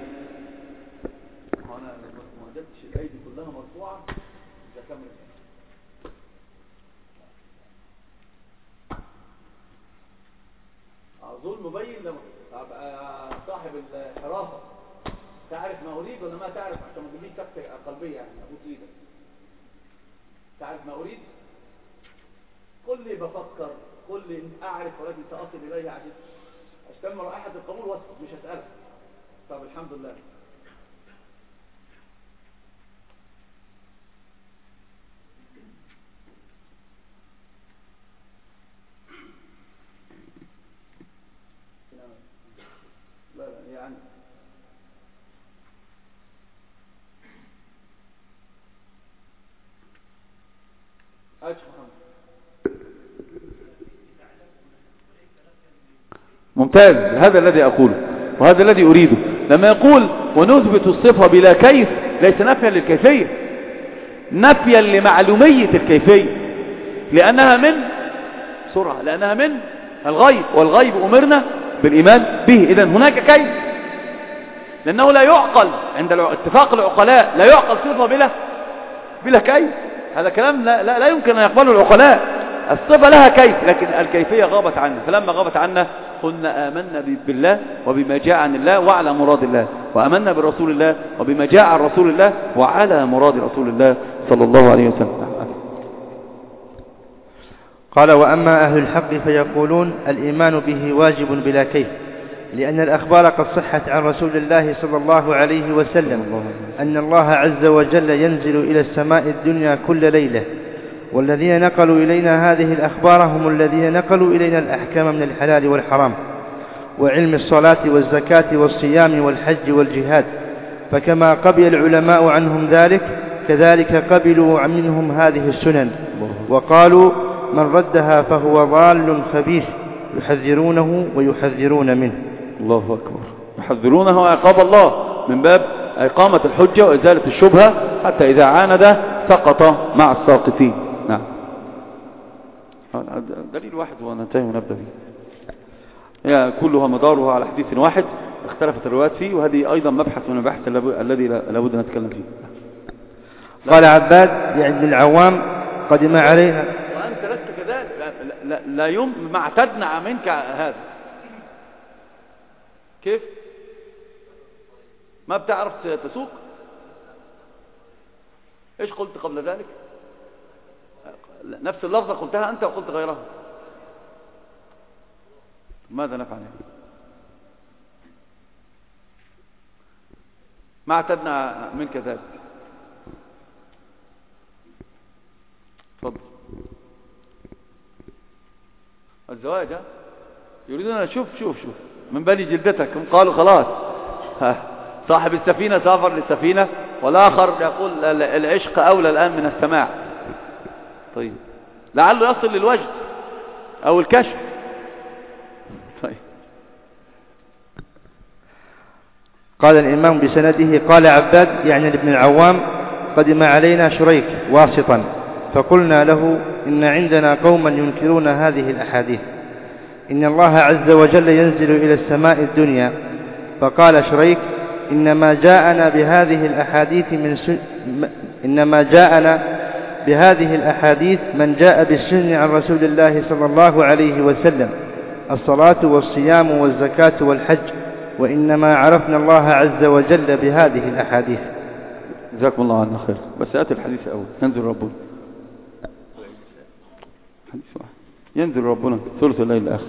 أظن مبين لما صاحب الحراسة تعرف ما أريد ولا ما تعرف، عشان ما تجيش سكتة قلبية يعني أبوس إيدك. تعرف ما أريد؟ قل لي بفكر، قل لي أعرف ولكن سأصل إليه عشان أشتم رائحة القبول واسكت مش هسألك. طب الحمد لله. لا لا يعني أيش محمد ممتاز، هذا الذي أقوله وهذا الذي أريده. لما يقول ونثبت الصفة بلا كيف ليس نفيا للكيفية، نفيا لمعلومية الكيفية، لأنها من السرعة لأنها من الغيب، والغيب أمرنا بالإيمان به. إذن هناك كيف، لأنه لا يعقل عند اتفاق العقلاء، لا يعقل صفة بلا بلا كيف. هذا كلام لا, لا, لا يمكن أن يقبله العقلاء. الصفة لها كيف، لكن الكيفية غابت عنا. فلما غابت عنا قلنا آمنا بالله وبما جاء عن الله وعلى مراد الله، وآمنا برسول الله وبما جاء عن رسول الله وعلى مراد رسول الله صلى الله عليه وسلم. قال: وأما أهل الحق فيقولون الإيمان به واجب بلا كيف، لأن الأخبار قد صحت عن رسول الله صلى الله عليه وسلم أن الله عز وجل ينزل إلى السماء الدنيا كل ليلة، والذين نقلوا إلينا هذه الأخبار هم الذين نقلوا إلينا الأحكام من الحلال والحرام، وعلم الصلاة والزكاة والصيام والحج والجهاد. فكما قبل العلماء عنهم ذلك، كذلك قبلوا منهم هذه السنن، وقالوا من ردها فهو ضال خبيث، يحذرونه ويحذرون منه. الله أكبر. يحذرونه عقاب الله من باب إقامة الحجة وإزالة الشبهة، حتى إذا عاند سقط مع الساقطين. نعم، دليل واحد وننتهي ونبدأ به. هي كلها مدارها على حديث واحد اختلفت الروايات فيه، وهذه أيضا مبحث من المباحث الذي لابد أن نتكلم فيه. قال عباد يعني العوام قدم علينا وأنت لست كذلك، لا, لا, لا يوم ما اعتدنا منك هذا. كيف ما بتعرف تسوق؟ ايش قلت قبل ذلك؟ نفس اللفظة قلتها أنت وقلت غيرها. ماذا نفعل يعني؟ ما اعتدنا منك ذلك. تفضل. الزواج يريدون أن شوف شوف شوف من بني جلدتك. هم قالوا خلاص صاحب السفينة سافر للسفينة، والآخر يقول العشق أولى الآن من السماع. طيب لعله يصل للوجد أو الكشف. طيب قال الإمام بسنده: قال عباد يعني ابن العوام قدم علينا شريك واسطا، فقلنا له إن عندنا قوما ينكرون هذه الأحاديث، إن الله عز وجل ينزل إلى السماء الدنيا. فقال شريك: إنما جاءنا بهذه الأحاديث من سن... إنما جاءنا بهذه الأحاديث من جاء بالسن عن رسول الله صلى الله عليه وسلم، الصلاة والصيام والزكاة والحج، وإنما عرفنا الله عز وجل بهذه الأحاديث. جزاكم الله عنا خير. بس آتي الحديث أول. ينزل ربنا ينزل ربنا ثلث الليل الآخر.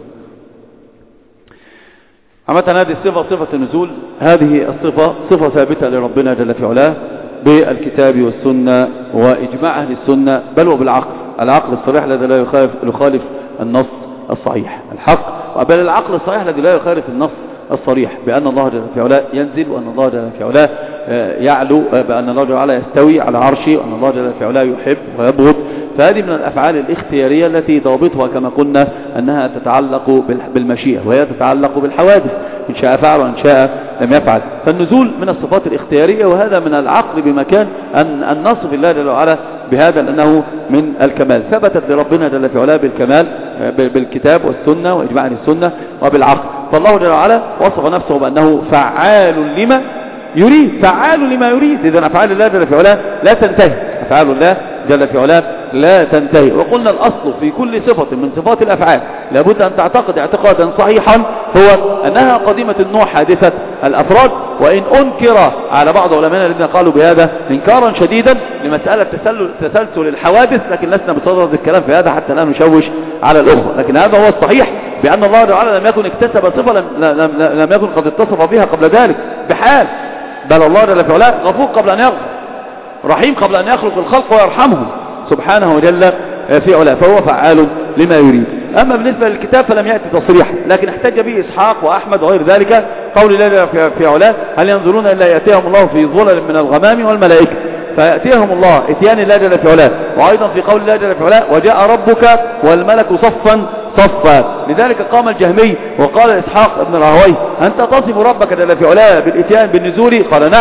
عامة هذه الصفة صفة النزول، هذه الصفة صفة ثابتة لربنا جل في علاه بالكتاب والسنة وإجماع أهل السنة، بل وبالعقل، العقل الصريح الذي لا يخالف, يخالف النص الصحيح الحق، بل العقل الصحيح الذي لا يخالف النص الصريح بأن الله جل في علاه ينزل، وأن الله جل في علاه يعلو، بأن الله جل وعلا يستوي على عرشه، وأن الله جل في علاه يحب ويبغض. فهذه من الأفعال الاختيارية التي ضابطها كما قلنا أنها تتعلق بالمشيئة، وهي تتعلق بالحوادث، إن شاء فعل وإن شاء لم يفعل. فالنزول من الصفات الاختيارية، وهذا من العقل بمكان أن, أن نصف الله جل وعلا بهذا لأنه من الكمال. ثبتت لربنا جل في علاه بالكمال بالكتاب والسنة وإجماع السنة وبالعقل. فالله جل وعلا وصف نفسه بأنه فعال لما يريد، فعال لما يريد. إذن أفعال الله جل في علاه لا تنتهي، أفعال الله جل في علاه لا تنتهي. وقلنا الأصل في كل صفة من صفات الأفعال لابد أن تعتقد اعتقادا صحيحا هو أنها قديمة النوع حادثة الأفراد، وإن أنكر على بعض علماء الذين قالوا بهذا إنكارا شديدا لمسألة تسلسل الحوادث، لكن لسنا بصدد الكلام في هذا حتى لا نشوش على الأخرى. لكن هذا هو الصحيح، بأن الله تعالى لم يكن اكتسب صفة لم, لم, لم يكن قد اتصف بها قبل ذلك بحال، بل الله جل في علاه غفور قبل أن يغفر، رحيم قبل أن يخلق الخلق ويرحمهم سبحانه وجل في علاه، فهو فعال لما يريد. أما بالنسبة للكتاب فلم يأتي تصريحا، لكن احتج به إسحاق وأحمد وغير ذلك، قول الله في علاه: هل ينظرون إلا يأتيهم الله في ظلل من الغمام والملائكة، فيأتيهم الله اتيان الله جل في علاه. وأيضا في قول الله جل في علاه: وجاء ربك والملك صفا صفا. لذلك قام الجهمي وقال إسحاق ابن راهويه: أنت تصف ربك جل في علاه بالاتيان بالنزول؟ قال: نعم.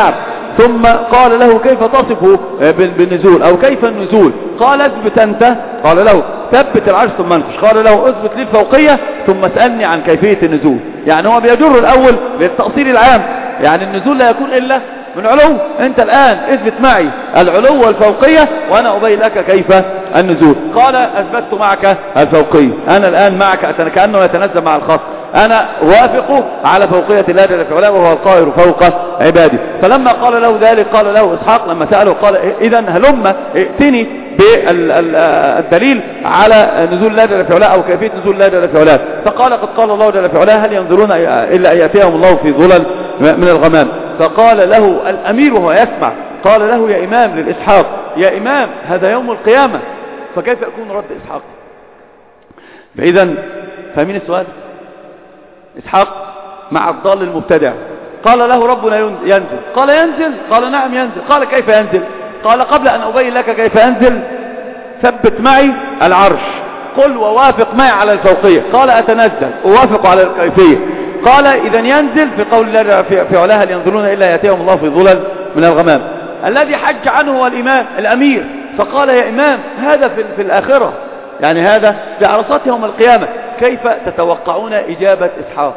ثم قال له كيف تصفه بالنزول أو كيف النزول؟ قال اثبت أنت، قال له ثبت العرش ثم انفش، قال له اثبت لي الفوقية ثم اسألني عن كيفية النزول. يعني هو بيجر الأول للتأصيل العام، يعني النزول لا يكون إلا من علو. انت الآن اثبت معي العلو والفوقية وانا ابين لك كيف النزول. قال اثبتت معك الفوقية، انا الآن معك كأنه يتنزل مع الخاص، انا وافق على فوقية الله جل في علاه وهو القاهر فوق عباده. فلما قال له ذلك قال له اسحاق لما سأله قال اذا هلم ائتني بالدليل على نزول الله جل في علاه او كيفية نزول الله جل في علاه. فقال قد قال الله جل في علاه هل ينظرون الا ان ياتيهم الله في ظلل من الغمام. فقال له الامير وهو يسمع، قال له يا امام للاسحاق يا امام هذا يوم القيامة، فكيف يكون رد اسحاق؟ فاذا فاهمين السؤال؟ اسحاق مع الضال المبتدع قال له ربنا ينزل، قال ينزل، قال نعم ينزل، قال كيف ينزل؟ قال قبل ان ابين لك كيف ينزل ثبت معي العرش، قل ووافق معي على الفوقية. قال اتنزل اوافق على الكيفية. قال اذا ينزل في قول الله في علاه هل ينظرون الا ياتيهم الله في ظلل من الغمام. الذي حج عنه هو الامام الامير، فقال يا امام هذا في, في الاخرة، يعني هذا في عرصات يوم القيامة، كيف تتوقعون اجابة اسحاق؟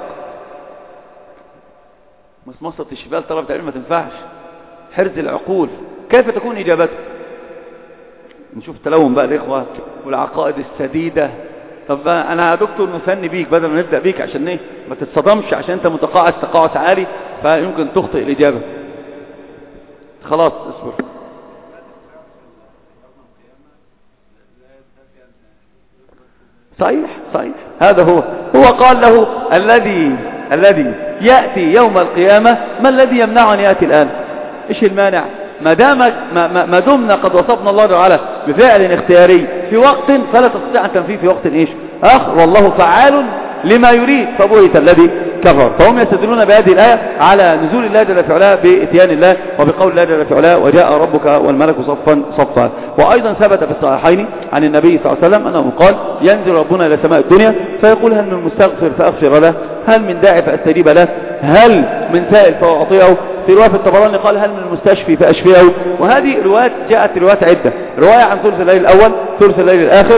مصمصة الشبال طلبة العلم ما تنفعش، حرز العقول، كيف تكون اجابته؟ نشوف تلون بقى الاخوة والعقائد السديدة. طب انا يا دكتور نثني بيك بدل ما نبدأ بيك عشان ايه ما تتصدمش، عشان انت متقاعس تقاعس عالي فيمكن تخطئ الاجابة. خلاص اصبر. صحيح صحيح هذا هو هو قال له الذي الذي يأتي يوم القيامة ما الذي يمنع أن يأتي الآن؟ إيش المانع؟ ما دام ما, ما دمنا قد وصفنا الله تعالى بفعل اختياري في وقت فلا تستطيع أن تنفيه في وقت إيش آخر، والله فعال لما يريد. فبهت الذي كفر. فهم يستدلون بهذه الآية على نزول الله جل في علاه بإتيان الله وبقول الله جل في علاه وجاء ربك والملك صفا صفا. وأيضا ثبت في الصحيحين عن النبي صلى الله عليه وسلم أنه قال ينزل ربنا إلى سماء الدنيا فيقول هل من مستغفر فأغفر له، هل من داعي فأستجيب له، هل من سائل فأعطيه. في رواية في الطبراني قال هل من المستشفي فأشفيه. وهذه روايات جاءت روايات عدة، رواية عن ثلث الليل الأول، ثلث الليل الآخر،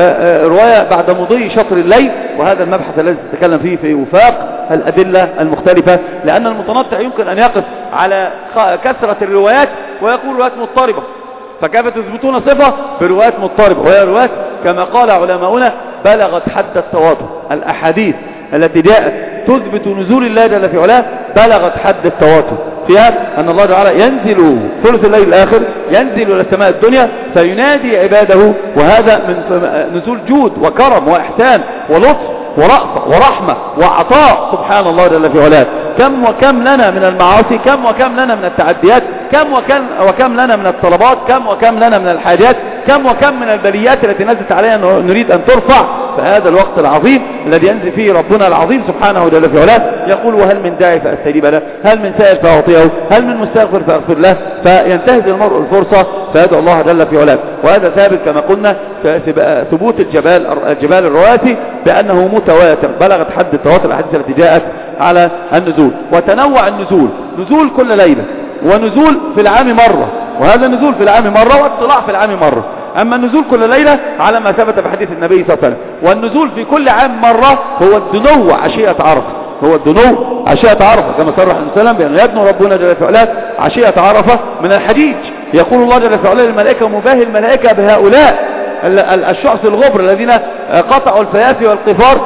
رواية بعد مضي شطر الليل. وهذا المبحث الذي تتكلم فيه في وفاق الأدلة المختلفة، لأن المتنطع يمكن أن يقف على كثرة الروايات ويقول روايات مضطربة، فكيف تثبتون صفة بروايات مضطربة؟ وهي روايات كما قال علماؤنا بلغت حد التواتر. الأحاديث التي جاءت تثبت نزول الله جل في علاه بلغت حد التواتر، فيها أن الله تعالى ينزل ثلث الليل الآخر، ينزل إلى السماء الدنيا فينادي عباده، وهذا من نزول جود وكرم وإحسان ولطف ورأفة ورحمة وعطاء سبحان الله جل في علاه. كم وكم لنا من المعاصي، كم وكم لنا من التعديات، كم وكم, وكم لنا من الطلبات، كم وكم لنا من الحاجات، كم وكم من البليات التي نزلت علينا نريد أن ترفع. فهذا الوقت العظيم الذي ينزل فيه ربنا العظيم سبحانه جل في علاه يقول وهل من داعي فأستجيب له، هل من سائل فأعطيه، هل من مستغفر فأغفر له. فينتهز المرء الفرصة فيدعو الله جل في علاه. وهذا ثابت كما قلنا ثبوت الجبال الجبال الرواسي بأنه متواتر بلغت حد التواتر الأحاديث التي جاءت على النزول. وتنوع النزول، نزول كل ليلة ونزول في العام مرة، وهذا نزول في العام مرة واطلاع في العام مرة. أما النزول كل ليلة على ما ثبت في حديث النبي صلى الله عليه وسلم. والنزول في كل عام مرة هو الدنو عشية عرفة، هو الدنو عشية عرفة كما صرح النبي صلى الله عليه وسلم بأن يدنو ربنا جل في علاه عشية عرفة من الحجيج. يقول الله جل في علاه للملائكة مباهي الملائكة بهؤلاء الشعث الغبر الذين قطعوا الفيافي والقفار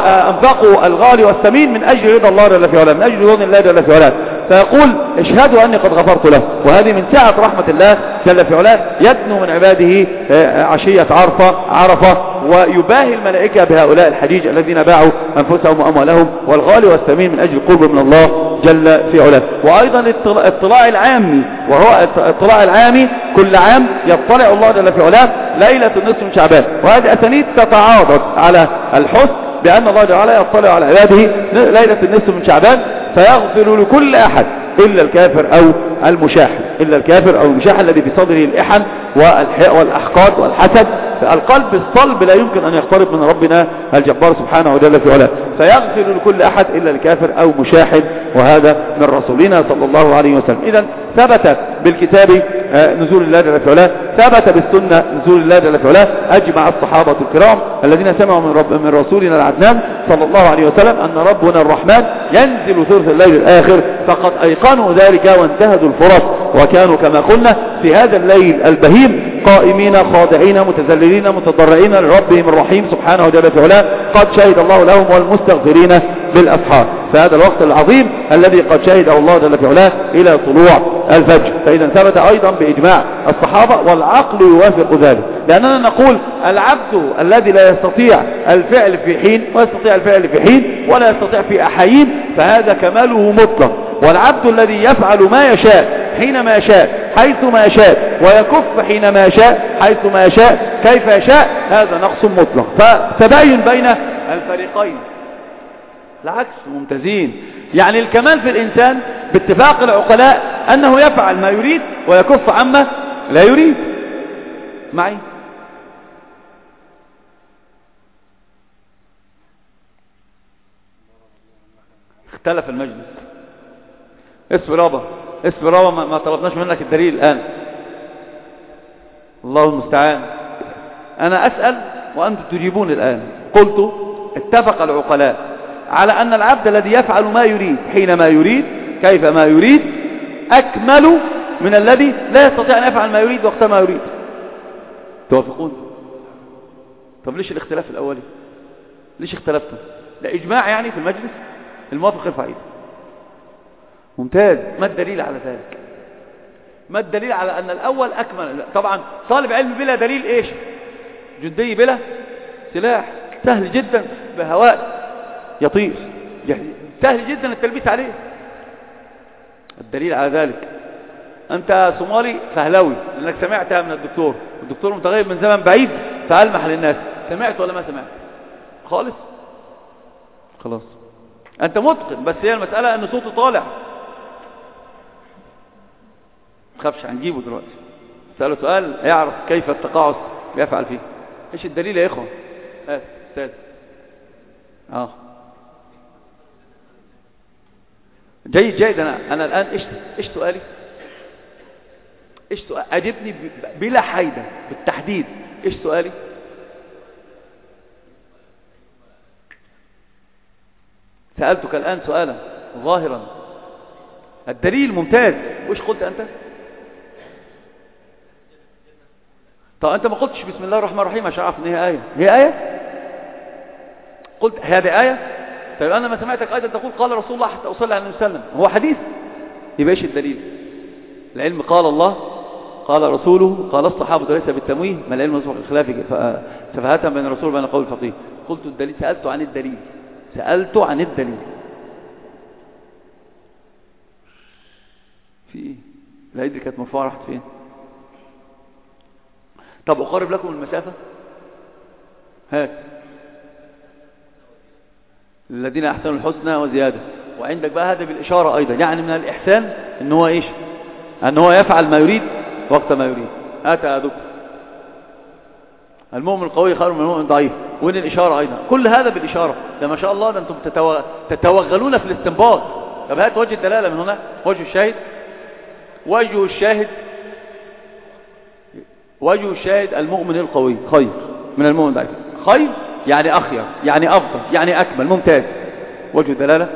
وأنفقوا الغالي والثمين من أجل رضا الله جل في علاه، من أجل رضا الله جل في علاه. فيقول اشهدوا أني قد غفرت له. وهذه من سعة رحمة الله جل في علاه، يدنو من عباده عشية عرفة عرفة ويباهي الملائكة بهؤلاء الحجيج الذين باعوا أنفسهم وأموالهم والغالي والثمين من أجل قرب من الله جل في علاه. وأيضا الاطلاع العامي، وهو الاطلاع العامي كل عام يطلع الله جل في علاه ليلة النصف من شعبان. وهذه أسانيد تتعاضد على الحسن بأن الله تعالى يطلع على عباده ليلة النصف من شعبان فيغفر لكل أحد إلا الكافر أو المشاحن، إلا الكافر أو المشاحن الذي في صدره الإحن والأحقاد والحسد القلب الصلب لا يمكن أن يقترب من ربنا الجبار سبحانه وجل في علاه، فيغفر لكل أحد إلا الكافر أو مشاحن، وهذا من رسولنا صلى الله عليه وسلم. إذن ثبت بالكتاب نزول الله جل في علاه، ثبت بالسنة نزول الله جل في علاه. أجمع الصحابة الكرام الذين سمعوا من, رب من رسولنا العدنان صلى الله عليه وسلم أن ربنا الرحمن ينزل ثلث الليل الآخر، فقد أيقنوا ذلك وانتهزوا الفرص، وكانوا كما قلنا في هذا الليل البهيم قائمين خاضعين متذللين متضرعين لربهم الرحيم سبحانه وجل في علاه، قد شهد الله لهم والمستغفرين بالأسحار. فهذا الوقت العظيم الذي قد شهده الله جل في علاه إلى طلوع الفجر. فإذا ثبت أيضا بإجماع الصحابة، والعقل يوافق ذلك، لأننا نقول العبد الذي لا يستطيع الفعل في حين ويستطيع الفعل في حين ولا يستطيع في أحايين فهذا كماله مطلق، والعبد الذي يفعل ما يشاء حينما يشاء حيث ما يشاء ويكف حينما يشاء حيث ما يشاء كيف يشاء هذا نقص مطلق. فتباين بين الفريقين العكس ممتازين. يعني الكمال في الإنسان باتفاق العقلاء أنه يفعل ما يريد ويكف عما لا يريد. معي اختلف المجلس. اصبر رابا اصبر رابا ما, ما طلبناش منك الدليل الآن، الله المستعان. أنا أسأل وأنتم تجيبون الآن. قلت اتفق العقلاء على أن العبد الذي يفعل ما يريد حينما يريد كيف ما يريد أكمل من الذي لا يستطيع أن يفعل ما يريد وقت ما يريد. توافقون؟ طب ليش الاختلاف الأولي؟ ليش اختلفتم؟ لا إجماع يعني في المجلس. الموافق يرفع ايده. ممتاز. ما الدليل على ذلك؟ ما الدليل على أن الأول أكمل؟ طبعا طالب علم بلا دليل إيش؟ جندي بلا سلاح. سهل جدا بهواء يطير، يعني سهل جدا التلبيس عليه. الدليل على ذلك أنت صومالي فهلوي لأنك سمعتها من الدكتور، الدكتور متغيب من زمن بعيد فألمح للناس. سمعت ولا ما سمعت؟ خالص خلاص أنت متقن، بس هي المسألة أن صوته طالع. مخافش هنجيبه دلوقتي. سأله سؤال يعرف كيف التقاعس بيفعل فيه. ايش الدليل يا إخوة؟ ها استاذ. اه جيد جيد. أنا, أنا الآن إيش, إيش سؤالي؟ إيش سؤال؟ أجبني بلا حيدة بالتحديد. إيش سؤالي؟ سألتك الآن سؤالا ظاهرا. الدليل ممتاز. وإيش قلت أنت؟ طب أنت ما قلتش بسم الله الرحمن الرحيم عشان أعرف إن هي آية. هي آية؟ قلت هذه آية؟ طيب أنا ما سمعتك أيضا تقول قال رسول الله حتى أصلي على النبي صلى الله عليه وسلم. هو حديث. يبقى إيش الدليل؟ العلم قال الله قال رسوله قال الصحابة ليس بالتمويه، ما العلم يصبح الخلاف سفهاتا بين الرسول وبين قول الفقيه. قلت الدليل. سألت عن الدليل. سألت عن الدليل. في إيه؟ العيد اللي كانت مرفوعة راحت فين؟ طب أقرب لكم المسافة. هات الذين أحسنوا الحسنى وزيادة. وعندك بقى هذا بالإشارة أيضا، يعني من الإحسان إن هو إيش؟ أن هو يفعل ما يريد وقت ما يريد. هات يا دكتور. المؤمن القوي خير من المؤمن الضعيف. وين الإشارة أيضا؟ كل هذا بالإشارة. ده ما شاء الله. ده أنتم تتو... تتوغلون في الاستنباط. طب هات وجه الدلالة من هنا. وجه الشاهد وجه الشاهد وجه الشاهد المؤمن القوي خير من المؤمن الضعيف. خير يعني أخير يعني أفضل يعني أكمل. ممتاز. وجه الدلالة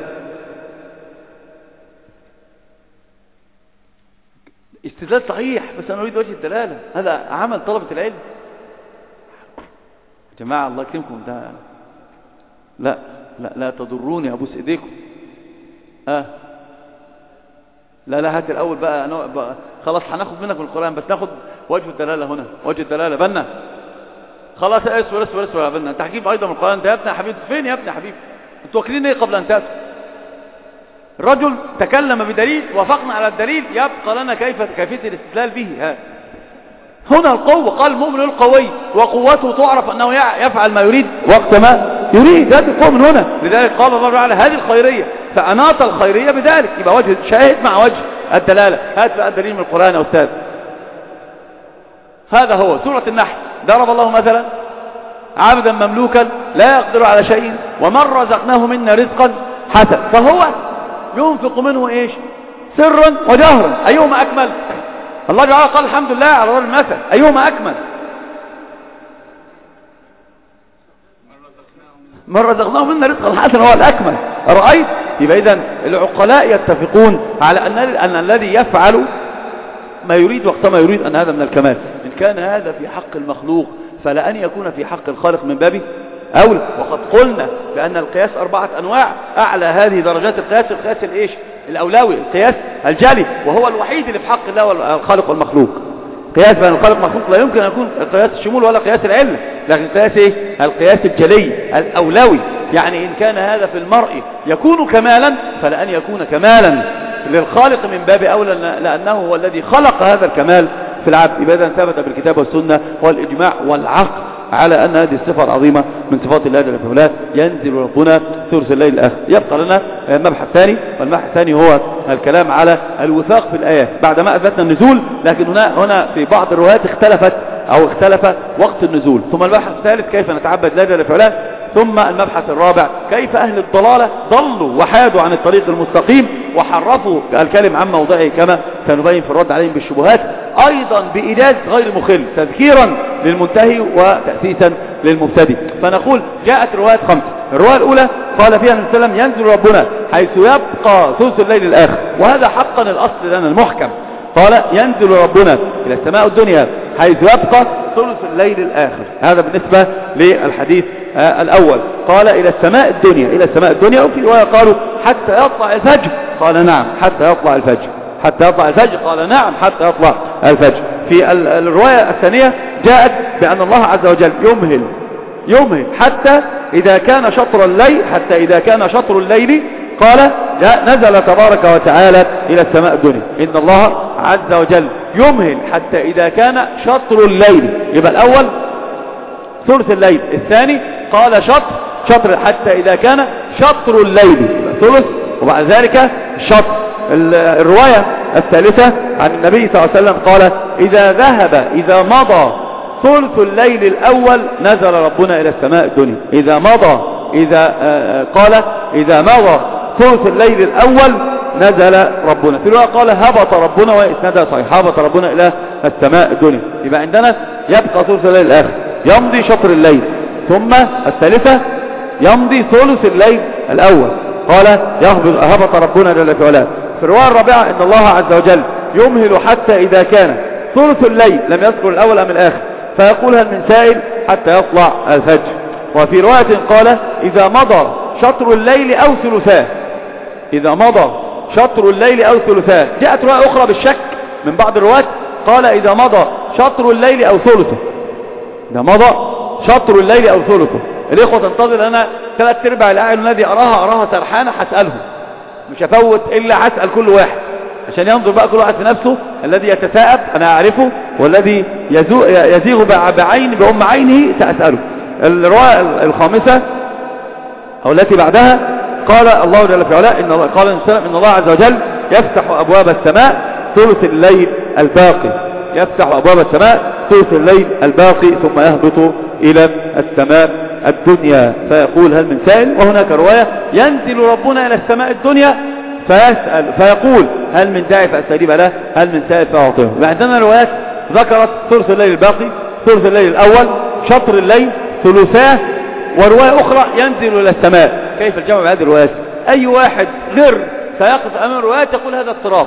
استدلال صحيح، بس أنا أريد وجه الدلالة. هذا عمل طلبة العلم يا جماعة. الله يكرمكم. ده لا لا لا تضروني أبوس إيديكم. آه لا لا هات الأول بقى, أنا بقى خلاص هناخد منك من القرآن، بس ناخد وجه الدلالة هنا. وجه الدلالة بنا خلاص. اسور اسور اسور يا بنا. انت هتجيب أيضا من القرآن. انت يا ابني يا حبيبي فين يا ابني يا حبيبي؟ انتوا واكلين ايه قبل أن تأتوا؟ الرجل تكلم بدليل وافقنا على الدليل، يبقى لنا كيف كيفية الاستدلال به. ها هنا القوة. قال المؤمن القوي وقوته تعرف أنه يفعل ما يريد وقت ما يريد. هذه القوة من هنا. لذلك قال الله تعالى هذه الخيرية، فأناط الخيرية بذلك. يبقى وجه شاهد مع وجه الدلالة. هات بقى الدليل من القرآن يا أستاذ. هذا هو سورة النحل ضرب الله مثلا عبدا مملوكا لا يقدر على شيء ومن رزقناه منا رزقا حسنا فهو ينفق منه ايش سرا وجهرا ايهما اكمل؟ الله تعالى قال الحمد لله على ضرب المثل ايهما اكمل؟ من رزقناه منا رزقا حسنا هو الاكمل. رأيت؟ يبقى اذا العقلاء يتفقون على ان ان الذي يفعل ما يريد وقت ما يريد ان هذا من الكمال. ان كان هذا في حق المخلوق فلا ان يكون في حق الخالق من بابه أولى. وقد قلنا بأن القياس أربعة أنواع، أعلى هذه درجات القياس القياس الإيش الأولوي، القياس الجلي، وهو الوحيد اللي في حق الله والخالق والمخلوق. قياس بين الخالق والمخلوق لا يمكن أن يكون قياس الشمول ولا قياس العلة، لكن قياس إيه؟ القياس الجلي الأولوي. يعني إن كان هذا في المرء يكون كمالا فلأن يكون كمالا للخالق من باب أولى، لأنه هو الذي خلق هذا الكمال في العبد. يبقى إذا ثبت بالكتاب والسنة والإجماع والعقل على أن هذه الصفة العظيمة من صفات الله جل وعلا. ينزل ربنا ثلث الليل الآخر. يبقى لنا مبحث ثاني، والمبحث الثاني هو الكلام على الوثاق في الآيات بعدما أثبتنا النزول، لكن هنا هنا في بعض الروايات اختلفت أو اختلف وقت النزول. ثم المبحث الثالث كيف نتعبد الله جل وعلا. ثم المبحث الرابع كيف أهل الضلالة ضلوا وحادوا عن الطريق المستقيم وحرفوا الكلم عن موضعه كما سنبين في الرد عليهم بالشبهات، أيضا بإيجاز غير مخل، تذكيرا للمنتهي وتأسيسا للمبتدئ. فنقول جاءت روايات خمسة. الرواية الأولى قال فيها النبي صلى الله عليه وسلم ينزل ربنا حيث يبقى ثلث الليل الآخر، وهذا حقا الأصل لنا المحكم. قال ينزل ربنا إلى السماء الدنيا حيث يبقى ثلث الليل الآخر. هذا بالنسبة للحديث آه الأول. قال إلى السماء الدنيا، إلى السماء الدنيا. وفي رواية قالوا حتى يطلع الفجر، قال نعم حتى يطلع الفجر، حتى يطلع الفجر، قال نعم حتى يطلع الفجر. في الرواية الثانية جاءت بأن الله عز وجل يمهل يمهل حتى إذا كان شطر الليل، حتى إذا كان شطر الليل قال نزل تبارك وتعالى إلى السماء الدنيا. إن الله عز وجل يمهل حتى إذا كان شطر الليل. يبقى الأول ثلث الليل، الثاني قال شطر شطر حتى إذا كان شطر الليل ثلث، وبعد ذلك شطر. الرواية الثالثة عن النبي صلى الله عليه وسلم قال إذا ذهب إذا مضى ثلث الليل الأول نزل ربنا إلى السماء الدنيا. إذا مضى إذا آه قال إذا مضى ثلث الليل الأول نزل ربنا. في الرواية قال هبط ربنا، وإسنادها صحيح، هبط ربنا إلى السماء الدنيا. يبقى عندنا يبقى ثلث الليل الآخر، يمضي شطر الليل، ثم الثالثة يمضي ثلث الليل الأول. قال هبط ربنا جل وعلا. في الرواية الرابعة إن الله عز وجل يمهل حتى إذا كان ثلث الليل، لم يذكر الأول أم الآخر، فيقول هل من سائل حتى يطلع الفجر. وفي رواية قال إذا مضى شطر الليل أو ثلثاه، إذا مضى شطر الليل أو ثلثاه. جاءت رواية أخرى بالشك من بعض الرواة قال إذا مضى شطر الليل أو ثلثه، إذا مضى شطر الليل أو ثلثه. الإخوة تنتظر أنا ثلاث أرباع الأعين الذي أراها أراها سرحانة هسألهم، مش هفوت إلا هسأل كل واحد عشان ينظر بقى كل واحد في نفسه. الذي يتثاءب أنا أعرفه، والذي يزيغ بعين بأم عينه سأسأله. الرواية الخامسة أو التي بعدها قال الله جل وعلا إن الله قال إن الله عز وجل يفتح أبواب السماء ثلث الليل الباقي، يفتح أبواب السماء ثلث الليل الباقي ثم يهبط إلى السماء الدنيا فيقول هل من سائل. وهناك رواية ينزل ربنا إلى السماء الدنيا فيسأل فيقول هل من داعي فأستجيب له، هل من سائل فأعطيه. عندنا روايات ذكرت ثلث الليل الباقي، ثلث الليل الأول، شطر الليل، ثلثاه، ورواية أخرى ينزل إلى السماء. كيف الجمع بهذه الروايات؟ أي واحد غير سيقف أمام الروايات يقول هذا اضطراب،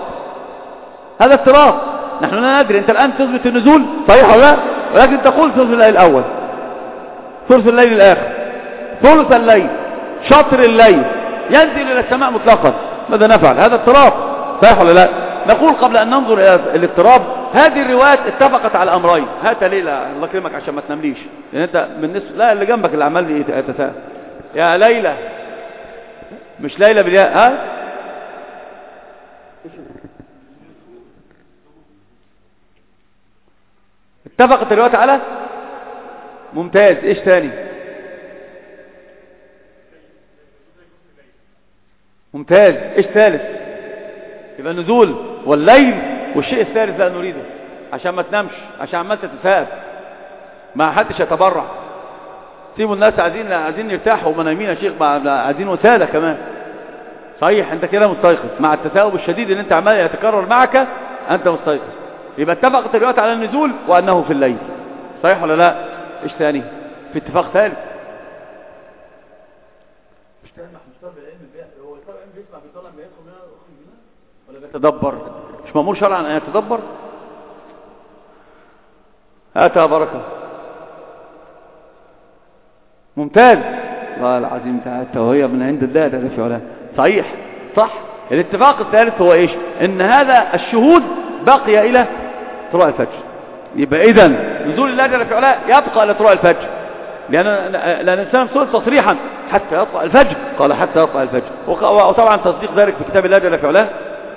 هذا اضطراب. نحن لا ندري، أنت الآن تثبت النزول صحيح ولا لا، ولكن تقول ثلث الليل الأول، ثلث الليل الآخر، ثلث الليل، شطر الليل، ينزل إلى السماء مطلقا. ماذا نفعل؟ هذا اضطراب صحيح ولا لا؟ نقول قبل أن ننظر إلى الاضطراب هذه الروايات اتفقت على أمرين. هات ليلى الله يكرمك عشان ما تنامليش، لأن أنت بالنسبة لا اللي جنبك اللي عمال يتساءل يا ليلى، مش ليلى بالياء، ها اتفقت الروايات على ممتاز. ايش ثاني؟ ممتاز. ايش ثالث؟ يبقى النزول والليل. والشيء الثالث لا نريده عشان ما تنامش، عشان عمال تتساءل. ما حدش يتبرع. سيبوا الناس عايزين عايزين يرتاحوا وما نايمين يا شيخ، عايزين وسالة كمان. صحيح انت كده مستيقظ مع التثاؤب الشديد اللي انت عمال يتكرر معك، انت مستيقظ. يبقى اتفقت الروايات على النزول وانه في الليل. صحيح ولا لا؟ ايش ثاني في اتفاق ثالث؟ مش تلمح مش طالب العلم هو طالب العلم بيسمع بيطلع ما يدخل منها ويخرج منها ولا بيتدبر؟ مش مأمور شرعا ان يتدبر؟ هاتها بركه. ممتاز والله العظيم، تعالى وهي من عند الله لا في علاه. صحيح صح. الاتفاق الثالث هو ايش؟ ان هذا الشهود بقي الى طلوع الفجر. يبقى اذا نزول الله جل في علاه يبقى الى طلوع الفجر، لان لان الانسان سئل تصريحا حتى يطلع الفجر، قال حتى يطلع الفجر، وطبعا تصديق ذلك في كتاب الله جل في علاه.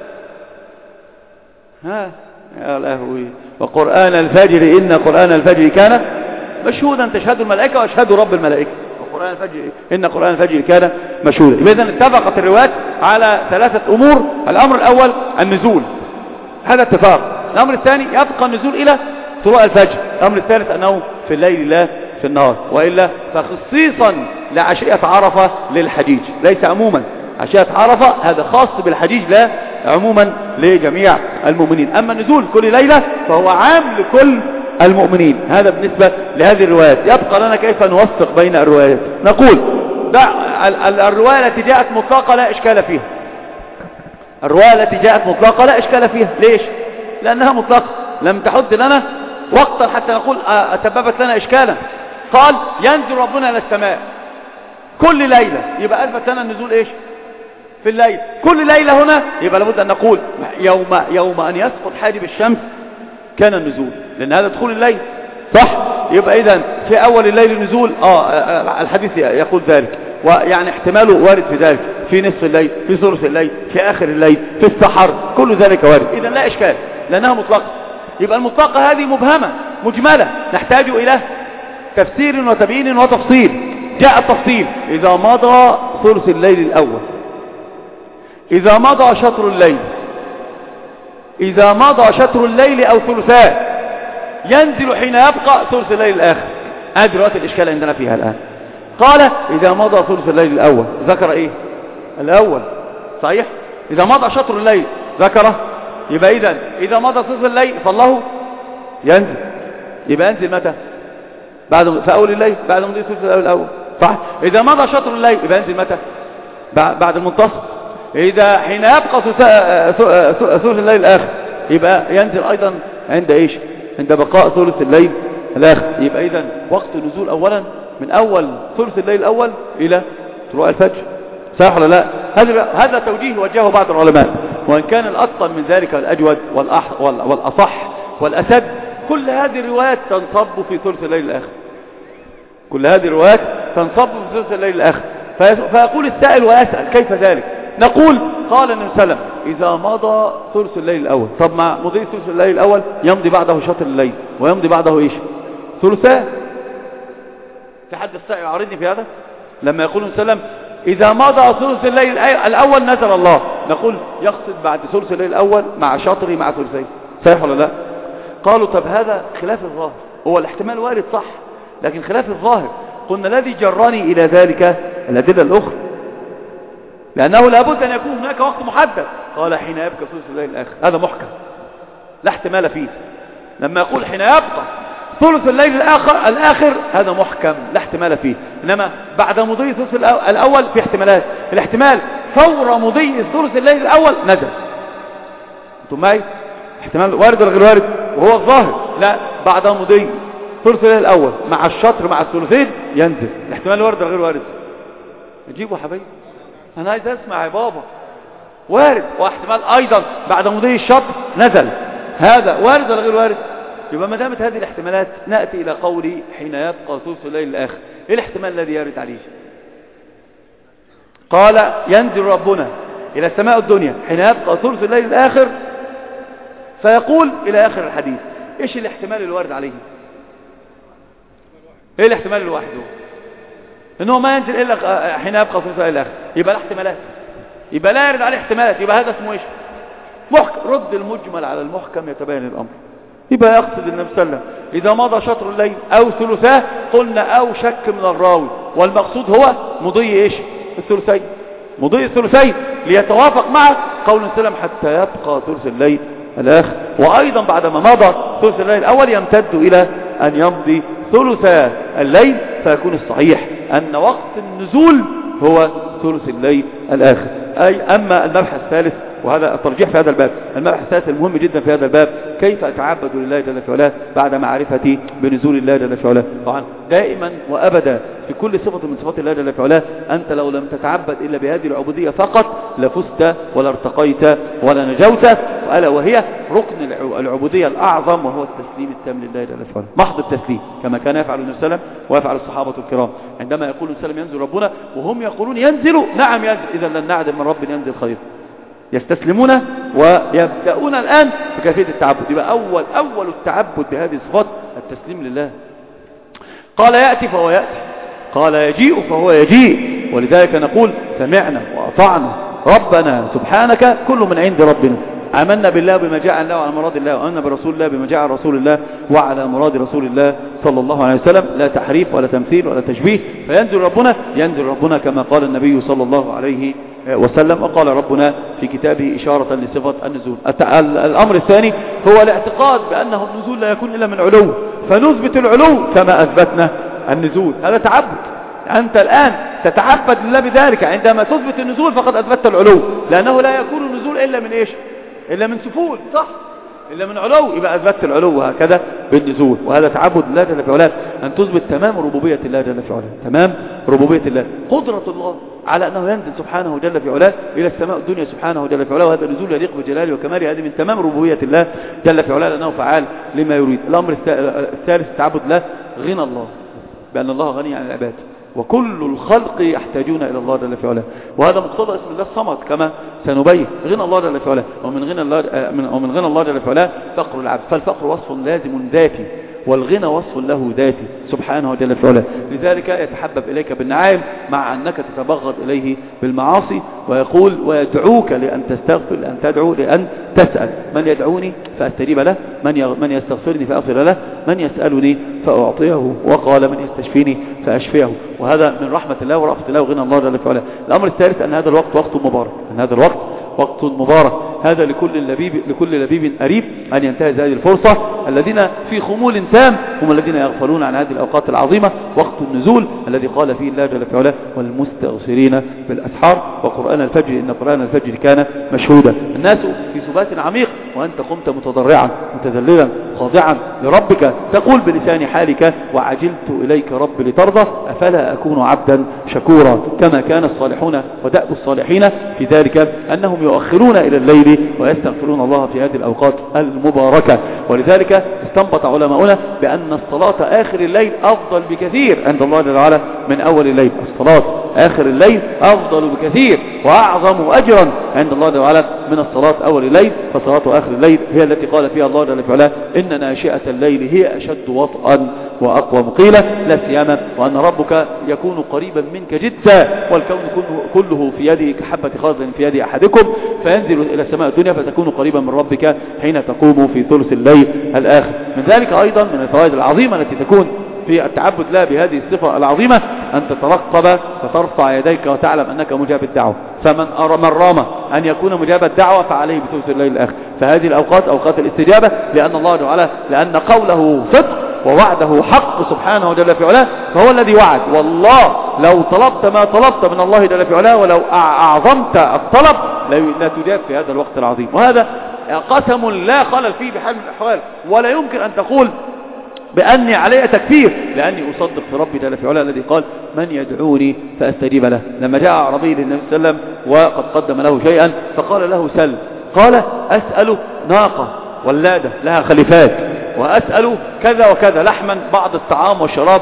ها يا لهوي، وقرآن الفجر إن قرآن الفجر كان مشهودا تشهد الملائكة واشهد رب الملائكة. وقرآن الفجر إن قرآن الفجر كان مشهودا. إذن اتفقت الروايات على ثلاثة أمور. الأمر الأول النزول، هذا اتفاق. الأمر الثاني يبقى النزول إلى طلوع الفجر. الأمر الثالث أنه في الليل لا في النهار، وإلا فخصيصا لعشية عرفة للحجيج، ليس عموما. عشية عرفة هذا خاص بالحجيج لا عموما لجميع المؤمنين. أما النزول كل ليلة فهو عام لكل المؤمنين. هذا بالنسبة لهذه الروايات. يبقى لنا كيف نوفق بين الروايات. نقول الرواية التي جاءت مطلقة لا إشكال فيها. الرواية التي جاءت مطلقة لا إشكال فيها. ليش؟ لأنها مطلقة، لم تحد لنا وقتا حتى نقول أسببت لنا إشكالا. قال ينزل ربنا إلى السماء كل ليلة، يبقى أثبت لنا النزول إيش؟ في الليل. كل ليلة هنا يبقى لابد أن نقول يوم, يوم أن يسقط حاجب الشمس كان النزول، لأن هذا دخول الليل صح. يبقى إذن في أول الليل نزول آه الحديث يقول ذلك، ويعني احتماله وارد في ذلك، في نصف الليل، في ثلث الليل، في آخر الليل، في السحر، كل ذلك وارد. إذن لا إشكال لأنها مطلقة. يبقى المطلقة هذه مبهمة مجملة نحتاج إلى تفسير وتبيين وتفصيل. جاء التفصيل إذا مضى ثلث الليل الأول، إذا مضى شطر الليل، إذا مضى شطر الليل أو ثلثاه، ينزل حين يبقى ثلث الليل الآخر. هذه رواية الإشكال عندنا فيها الآن. قال إذا مضى ثلث الليل الأول، ذكر إيه؟ الأول صحيح. إذا مضى شطر الليل ذكره، يبقى إذن إذا مضى ثلث الليل فالله ينزل. يبقى ينزل متى؟ بعد في أول الليل، بعد مضي ثلث الليل الأول صح. إذا مضى شطر الليل يبقى ينزل متى؟ بعد المنتصف. إذا حين يبقى ثلث الليل الآخر يبقى ينزل أيضا عند إيش؟ عند بقاء ثلث الليل الآخر. يبقى إذن وقت النزول أولا من أول ثلث الليل الأول إلى طلوع الفجر صح ولا لا؟ هذا توجيه وجهه بعض العلماء، وإن كان الأفضل من ذلك الأجود والأصح والأسد كل هذه الروايات تنصب في ثلث الليل الآخر. كل هذه الروايات تنصب في ثلث الليل الآخر. فيقول السائل ويسأل كيف ذلك؟ نقول قال النبي صلى الله عليه وسلم إذا مضى ثلث الليل الأول. طب مع مضي ثلث الليل الأول يمضي بعده شطر الليل ويمضي بعده إيش؟ ثلثاه. في حد السائل يعارضني في هذا؟ لما يقول النبي صلى الله عليه وسلم إذا مضى ثلث الليل الأول نزل الله، نقول يقصد بعد ثلث الليل الأول مع شطري مع ثلثي صحيح ولا لا؟ قالوا طب هذا خلاف الظاهر. هو الاحتمال وارد صح، لكن خلاف الظاهر. قلنا الذي جرني إلى ذلك الأدلة الأخرى، لأنه لابد أن يكون هناك وقت محدد. قال حين يبقى ثلث الليل الآخر، هذا محكم لا احتمال فيه. لما يقول حين يبقى ثلث الليل الآخر الآخر هذا محكم لا احتمال فيه. إنما بعد مضي ثلث الأول في احتمالات. الاحتمال فور مضي ثلث الليل الأول نزل. انتم معي؟ احتمال وارد ولا غير وارد؟ وهو الظاهر لا، بعد مضي ثلث الليل الأول مع الشطر مع الثلثين ينزل. الاحتمال وارد ولا غير وارد؟ نجيبه يا حبيبي، أنا عايز أسمع يا بابا. وارد. واحتمال أيضا بعد مضي الشطر نزل، هذا وارد ولا غير وارد؟ يبقى ما دامت هذه الاحتمالات نأتي إلى قولي حين يبقى ثلث الليل الآخر. إيه الاحتمال الذي يرد عليه؟ قال ينزل ربنا إلى السماء الدنيا حين يبقى ثلث الليل الآخر فيقول إلى آخر الحديث. إيش الاحتمال الوارد عليه؟ إيه الاحتمال الواحد هو؟ إنه ما ينزل إلا حين يبقى ثلث الليل الآخر. يبقى لا احتمالات، يبقى لا يرد عليه احتمالات، يبقى هذا اسمه إيش؟ محكم. رد المجمل على المحكم يتبين الأمر. يبقى يقصد النبي صلى الله عليه وسلم إذا مضى شطر الليل أو ثلثاه قلنا أو شك من الراوي، والمقصود هو مضي إيش الثلثين، مضي الثلثين ليتوافق مع قول السلام حتى يبقى ثلث الليل الآخر. وأيضا بعدما مضى ثلث الليل الأول يمتد إلى أن يمضي ثلث الليل، فيكون الصحيح أن وقت النزول هو ثلث الليل الآخر. أي أما المبحث الثالث، وهذا الترجيح في هذا الباب، المبحث الثالث المهم جدا في هذا الباب، كيف أتعبد لله جل في علاه بعد معرفتي بنزول الله جل في علاه. طبعا دائما وأبدا في كل صفة من صفات الله جل في علاه، أنت لو لم تتعبد إلا بهذه العبودية فقط لفزت ولا ارتقيت ولا نجوت، وألا وهي ركن العبودية الأعظم، وهو التسليم التام لله جل في علاه، محض التسليم كما كان يفعل النبي صلى الله عليه وسلم ويفعل الصحابة الكرام. عندما يقول النبي صلى الله عليه وسلم ينزل ربنا وهم يقولون ينزل، نعم ينزل، إذا لن نعدم من رب ينزل خير. يستسلمون ويبدأون الآن بكيفية التعبد. يبقى أول أول التعبد بهذه الصفات التسليم لله. قال يأتي فهو يأتي، قال يجيء فهو يجيء، ولذلك نقول سمعنا وأطعنا ربنا سبحانك كل من عند ربنا، آمنا بالله بما جاء الله وعلى مراد الله، وآمنا برسول الله بما جاء رسول الله وعلى مراد رسول الله صلى الله عليه وسلم، لا تحريف ولا تمثيل ولا تشبيه. فينزل ربنا ينزل ربنا كما قال النبي صلى الله عليه وسلم، وقال ربنا في كتابه إشارة لصفة النزول. الأمر الثاني هو الاعتقاد بأنه النزول لا يكون إلا من علو، فنثبت العلو كما أثبتنا النزول. هذا تعبد، أنت الآن تتعبد لله بذلك. عندما تثبت النزول فقد أثبتت العلو، لأنه لا يكون النزول إلا من إيش؟ إلا من سفول، صح؟ إلا من علو، يبقى أثبتت العلو هكذا بالنزول. وهذا تعبد الله جل في علاه، أن تثبت تمام ربوبية الله جل في علاه، تمام ربوبية الله، قدرة الله على أنه ينزل سبحانه جل في علاه إلى السماء الدنيا سبحانه جل في علاه، وهذا النزول يليق بجلاله وكماله، هذه من تمام ربوبية الله جل في علاه، لأنه فعال لما يريد. الأمر الثالث تعبد الله غنى الله، بأن الله غني عن العباد، وكل الخلق يحتاجون إلى الله جل في علاه، وهذا مقتضى اسم الله الصمد كما سنبين. غنى الله جل في علاه، ومن غنى الله ومن غنى الله جل في علاه فقر العبد، فالفقر وصف لازم ذاتي، والغنى وصف له ذاتي سبحانه جل في علاه. لذلك يتحبب إليك بالنعائم مع أنك تتبغض إليه بالمعاصي، ويقول ويدعوك لأن تستغفر، لأن تدعو، لأن تسأل. من يدعوني فأستجيب له، من من يستغفرني فأغفر له، من يسألني فأعطيه، وقال من يستشفيني فأشفيه. وهذا من رحمة الله ورأفة الله وغنى الله جل في علاه. الأمر الثالث أن هذا الوقت وقت مبارك، أن هذا الوقت وقت مبارك، هذا لكل لبيب لكل لبيب قريب أن ينتهز هذه الفرصة. الذين في خمول تام هم الذين يغفلون عن هذه الأوقات العظيمة، وقت النزول الذي قال فيه الله جل في علاه والمستغفرين بالأسحار، وقرآن الفجر إن قرآن الفجر كان مشهودا. الناس في سبات عميق، وأنت قمت متضرعا متذللا خاضعا لربك، تقول بلسان حالك وعجلت إليك رب لترضى، أفلا أكون عبدا شكورا. كما كان الصالحون ودأب الصالحين في ذلك أنهم يؤخرون إلى الليل ويستغفرون الله في هذه الأوقات المباركة. ولذلك استنبط علماؤنا بأن الصلاة آخر الليل أفضل بكثير عند الله جل وعلا من أول الليل. الصلاة آخر الليل أفضل بكثير وأعظم أجرا عند الله جل وعلا من الصلاة أول الليل. فصلاة آخر الليل هي التي قال فيها الله جل وعلا إن ناشئة الليل هي أشد وطئا وأقوى مقيلة، لا سيما وأن ربك يكون قريبا منك جدا، والكون كله في يده كحبة خردل في يد أحدكم، فينزل إلى السماء الدنيا فتكون قريبا من ربك حين تقوم في ثلث الليل الآخر. من ذلك أيضا من الفوائد العظيمة التي تكون في التعبد له بهذه الصفة العظيمة أن تترقب وترفع يديك وتعلم أنك مجاب الدعوة. فمن من رام أن يكون مجاب الدعوة فعليه بثلث الليل الآخر. فهذه الأوقات أوقات الاستجابة، لأن الله تعالى لأن قوله صدق ووعده حق سبحانه جل في علاه، فهو الذي وعد. والله لو طلبت ما طلبت من الله جل في علاه ولو أعظمت الطلب لا تجاب في هذا الوقت العظيم. وهذا قسم لا خلل فيه بحال من الأحوال، ولا يمكن أن تقول بأني علي تكفير، لأني أصدق في ربي جل في علاه الذي قال من يدعوني فأستجيب له. لما جاء عربي للنبي صلى الله عليه وسلم وقد قدم له شيئا فقال له سل، قال أسأل ناقة ولادة لها خليفات، وأسأل كذا وكذا لحما بعض الطعام والشراب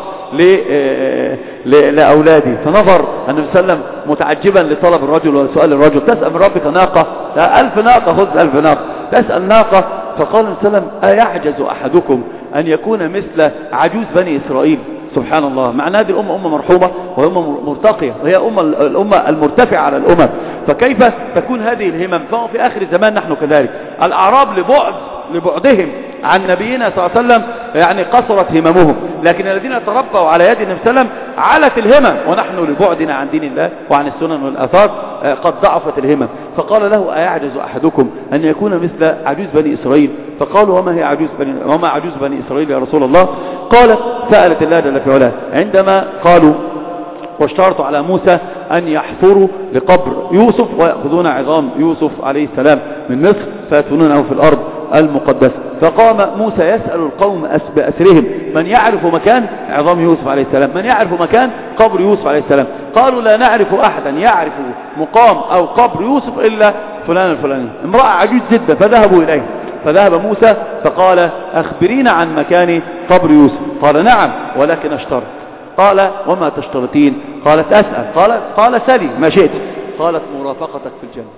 لأولادي. فنظر النبي صلى الله عليه وسلم متعجبا لطلب الرجل وسؤال الرجل، تسأل من ربك ناقة؟ ألف ناقة، خذ ألف ناقة، تسأل ناقة. فقال النبي صلى الله عليه وسلم أيعجز أحدكم أن يكون مثل عجوز بني إسرائيل؟ سبحان الله، معنى هذه الأمة أمة مرحومة وأمة مرتقية، وهي أمة الأمة المرتفعة على الأمم، فكيف تكون هذه الهمم؟ فهو في آخر الزمان نحن كذلك. الأعراب لبعد لبعدهم عن نبينا صلى الله عليه وسلم يعني قصرت هممهم، لكن الذين تربوا على يد النبي صلى الله عليه وسلم علت الهمم، ونحن لبعدنا عن دين الله وعن السنن والآثار قد ضعفت الهمم. فقال له أيعجز أحدكم أن يكون مثل عجوز بني إسرائيل؟ فقالوا وما هي عجوز بني وما عجوز بني إسرائيل يا رسول الله؟ قال سألت الله جل في علاه عندما قالوا واشترطوا على موسى أن يحفروا لقبر يوسف ويأخذون عظام يوسف عليه السلام من مصر فيدفنونه في الأرض المقدسة. فقام موسى يسأل القوم بأسرهم من يعرف مكان عظام يوسف عليه السلام، من يعرف مكان قبر يوسف عليه السلام؟ قالوا لا نعرف أحدا يعرف مقام أو قبر يوسف إلا فلان الفلاني، امرأة عجوز جدا. فذهبوا إليه، فذهب موسى فقال أخبرين عن مكان قبر يوسف. قال نعم ولكن اشترط. قال وما تشترطين؟ قالت أسأل. قال قال سلي ما شئت. قالت مرافقتك في الجنة.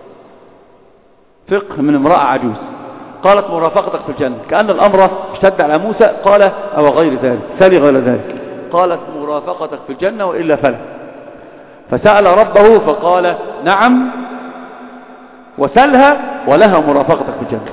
فقه من امرأة عجوز. قالت مرافقتك في الجنة، كأن الأمر اشتد على موسى. قال أو غير ذلك، سلي غير ذلك. قالت مرافقتك في الجنة وإلا فلا. فسأل ربه فقال نعم وسلها ولها مرافقتك في الجنة.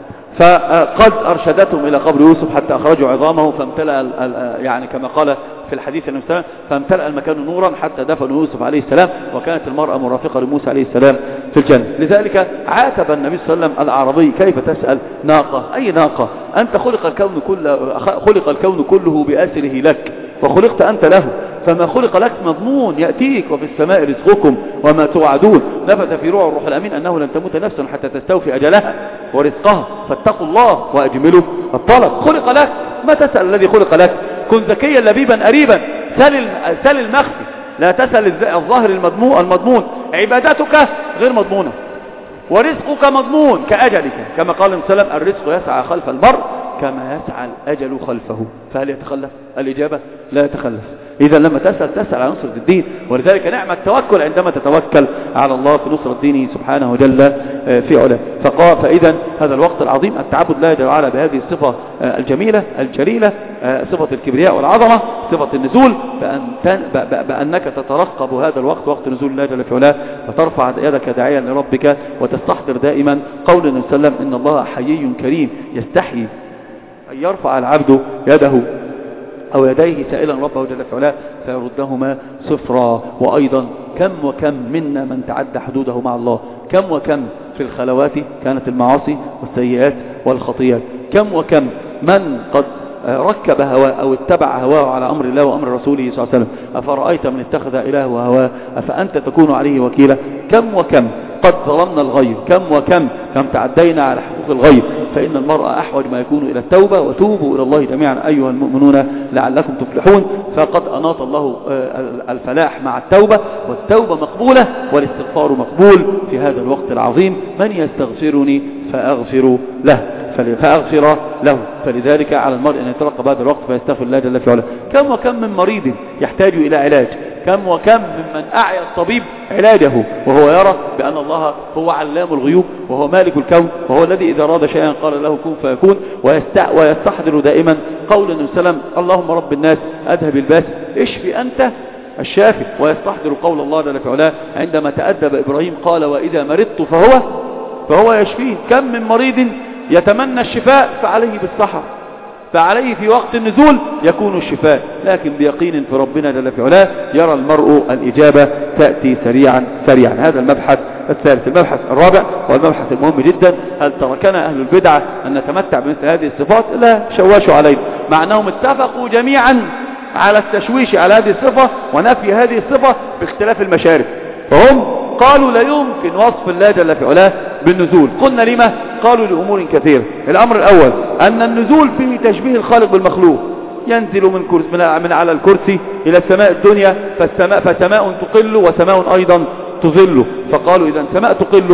فقد أرشدتهم إلى قبر يوسف حتى أخرجوا عظامه فامتلأ يعني كما قال في الحديث النبوي فامتلأ المكان نورا حتى دفنوا يوسف عليه السلام، وكانت المرأة مرافقة لموسى عليه السلام في الجنة. لذلك عاتب النبي صلى الله عليه وسلم الأعرابي كيف تسأل ناقة؟ أي ناقة؟ أنت خلق الكون كله خلق الكون كله بأسره لك وخلقت أنت له، فما خلق لك مضمون يأتيك وفي السماء رزقكم وما توعدون. نفث في روح الروح الأمين أنه لن تموت نفس حتى تستوفي أجلها ورزقها، فاتقوا الله وأجملوا الطلب. خلق لك، ما تسأل الذي خلق لك. كن ذكيا لبيبا قريبا، سل سل المخفي، لا تسأل الظاهر المضمون. المضمون عبادتك غير مضمونة ورزقك مضمون كأجلك، كما قال النبي صلى الله عليه وسلم الرزق يسعى خلف المرء كما يسعى الأجل خلفه. فهل يتخلف؟ الإجابة لا يتخلف. إذا لما تسأل تسأل عن نصرة الدين، ولذلك نعم التوكل عندما تتوكل على الله في نصرة دينه سبحانه وجل في علاه. فقال فإذا هذا الوقت العظيم التعبد لا جل وعلا بهذه الصفة الجميلة الجليلة، صفة الكبرياء والعظمة، صفة النزول، بأن بأنك تترقب هذا الوقت وقت نزول الله جل في علاه، فترفع يدك داعيا لربك وتستحضر دائما قول النبي صلى الله عليه وسلم إن الله حيي كريم يستحيي أن يرفع العبد يده أو يديه سائلا ربه جل في علاه فيردهما صفرا. وأيضا كم وكم منا من تعدى حدوده مع الله، كم وكم في الخلوات كانت المعاصي والسيئات والخطيئات، كم وكم من قد ركب هواه أو اتبع هواه على أمر الله وأمر رسوله صلى الله عليه وسلم. أفرأيت من اتخذ إله هواه أفأنت تكون عليه وكيلا. كم وكم قد ظلمنا الغير، كم وكم كم تعدينا على حقوق الغير. فإن المرء أحوج ما يكون إلى التوبة، وتوبوا إلى الله جميعا أيها المؤمنون لعلكم تفلحون. فقد أناط الله الفلاح مع التوبة، والتوبة مقبولة والاستغفار مقبول في هذا الوقت العظيم. من يستغفرني فأغفر له فأغفر له. فلذلك على المرء أن يترقب هذا الوقت فيستغفر الله جل في علاه. كم وكم من مريض يحتاج إلى علاج، كم وكم ممن أعيا الطبيب علاجه وهو يرى بأن الله هو علام الغيوب وهو مالك الكون، وهو الذي إذا أراد شيئا قال له كن فيكون. ويستحضر دائما قول النبي صلى الله عليه وسلم اللهم رب الناس أذهب الباس اشفي أنت الشافي. ويستحضر قول الله جل في علاه عندما تأدب إبراهيم قال وإذا مرضت فهو فهو يشفيه. كم من مريض يتمنى الشفاء فعليه بالسحر، فعليه في وقت النزول يكون الشفاء، لكن بيقين في ربنا جل في علاه يرى المرء الإجابة تأتي سريعا سريعا. هذا المبحث الثالث. المبحث الرابع والمبحث المهم جدا، هل تركنا أهل البدعة أن نتمتع بمثل هذه الصفات؟ لا شواشوا علينا، مع أنهم اتفقوا جميعا على التشويش على هذه الصفة ونفي هذه الصفة باختلاف المشارب. فهم قالوا لا يمكن وصف الله جل في علاه بالنزول. قلنا لما؟ قالوا لأمور كثيرة. الأمر الأول أن النزول فيه تشبيه الخالق بالمخلوق، ينزل من, كرس من على الكرسي إلى السماء الدنيا، فالسماء فسماء تقل وسماء أيضا تظل. فقالوا إذا سماء تقل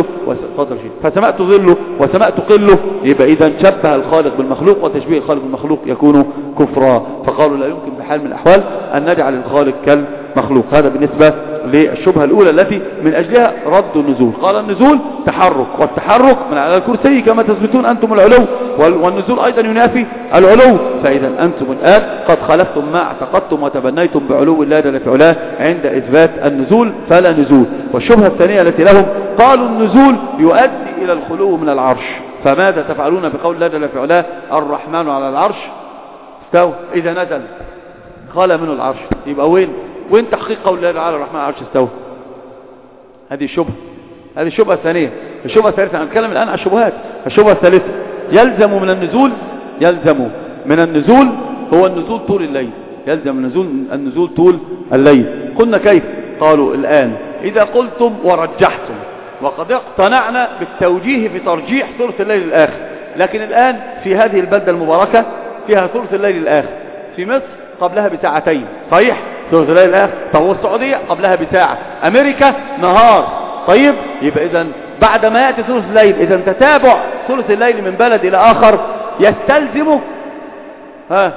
فسماء تظل وسماء تقل، يبقى إذا شبه الخالق بالمخلوق، وتشبيه الخالق بالمخلوق يكون كفرا. فقالوا لا يمكن بحال من الأحوال أن نجعل الخالق كالمخلوق. هذا بالنسبة للشبهة الأولى التي من أجلها رد النزول. قال النزول تحرك، والتحرك من على الكرسي كما تثبتون أنتم العلو، والنزول أيضا ينافي العلو. فإذا أنتم الآن قد خلفتم ما اعتقدتم وتبنيتم بعلو الله جل في علاه عند إثبات النزول فلا نزول. والشبهة الثانية التي لهم قالوا النزول يؤدي إلى الخلو من العرش. فماذا تفعلون بقول الله جل في علاه الرحمن على العرش استوى؟ إذا نزل قال منه العرش، يبقى وين وين تحقيق قول الله تعالى الرحمن على العرش استوى؟ هذه الشبهة، هذه الشبهة الثانية. الشبهة الثالثة، أنا أتكلم الآن عن الشبهات. الشبهة الثالثة، يلزم من النزول يلزم من النزول هو النزول طول الليل، يلزم من النزول النزول طول الليل. قلنا كيف؟ قالوا الآن إذا قلتم ورجحتم، وقد اقتنعنا بالتوجيه في ترجيح ثلث الليل الآخر، لكن الآن في هذه البلدة المباركة فيها ثلث الليل الآخر، في مصر قبلها بساعتين، صحيح؟ ثلث الليل الآخر. طب والسعودية قبلها بساعة، أمريكا نهار. طيب يبقى إذن بعد ما يأتي ثلث الليل، إذا تتابع ثلث الليل من بلد إلى آخر يستلزمه ها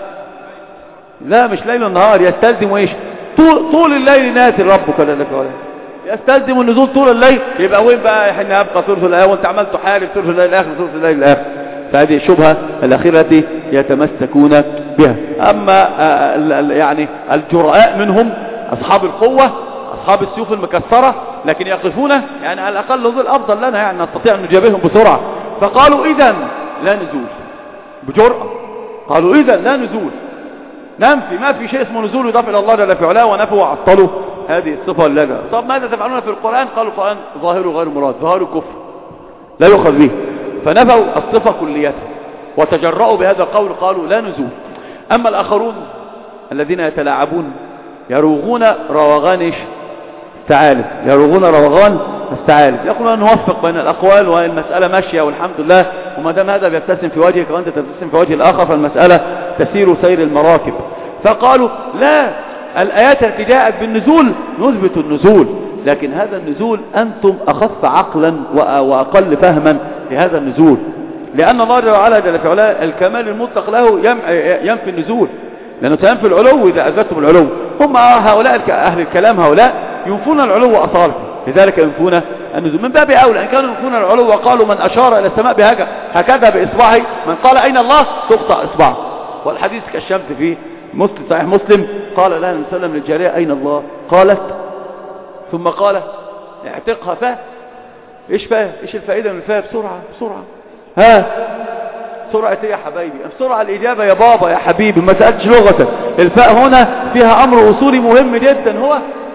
لا مش ليل النهار، يستلزم ايش؟ طول, طول الليل نازل ربك لك ولا يستلزم النزول طول الليل. يبقى وين بقى احنا يبقى ثلث الليل وانت عمال تحارب ثلث الليل الاخر ثلث الليل الاخر؟ فهذه الشبهه الاخيره التي يتمسكون بها. اما يعني الجرآء منهم اصحاب القوه اصحاب السيوف المكسره، لكن يقفون يعني على الاقل ذو الافضل لنا، يعني نستطيع ان نجابههم بسرعه. فقالوا اذا لا نزول بجرأة، قالوا اذا لا نزول، ننفي ما في شيء اسمه نزول يضاف الى الله جل في علاه، ونفوا وعطلوا هذه الصفه لله. طب ماذا تفعلون في القران؟ قالوا القران ظاهره غير مراد، ظاهره كفر لا يؤخذ به، فنفوا الصفه كليتها وتجرؤوا بهذا القول، قالوا لا نزول. اما الاخرون الذين يتلاعبون يروغون روغان الثعالب، يروغون روغان الثعالب، يقولون نوفق بين الاقوال والمساله ماشيه والحمد لله، وما دام هذا بيبتسم في وجهك وانت تبتسم في وجه الاخر فالمساله تسير سير المراكب. فقالوا لا، الايات التي جاءت بالنزول نثبت النزول، لكن هذا النزول انتم اخف عقلا واقل فهما لهذا النزول، لان الله جل وعلا جل في علاه الكمال المطلق له ينفي النزول، لانه سينفي العلو اذا اثبتم العلو. هم هؤلاء اهل الكلام هؤلاء ينفون العلو اصالته، لذلك ينفون النزول. من باب اولى ان كانوا ينفون العلو وقالوا من اشار الى السماء بهكذا هكذا باصبعه، من قال اين الله تقطع اصبعه. والحديث كالشمس في مسلم صحيح مسلم، قال لها النبي صلى الله عليه وسلم للجاريه اين الله؟ قالت ثم قال اعتقها فاه. ايش فاه؟ ايش الفائده من الفاه؟ بسرعه بسرعه. ها سرعه ايه يا حبايبي؟ بسرعه الاجابه يا بابا يا حبيبي، ما سالتش لغتك. الفاء هنا فيها امر اصولي مهم جدا، هو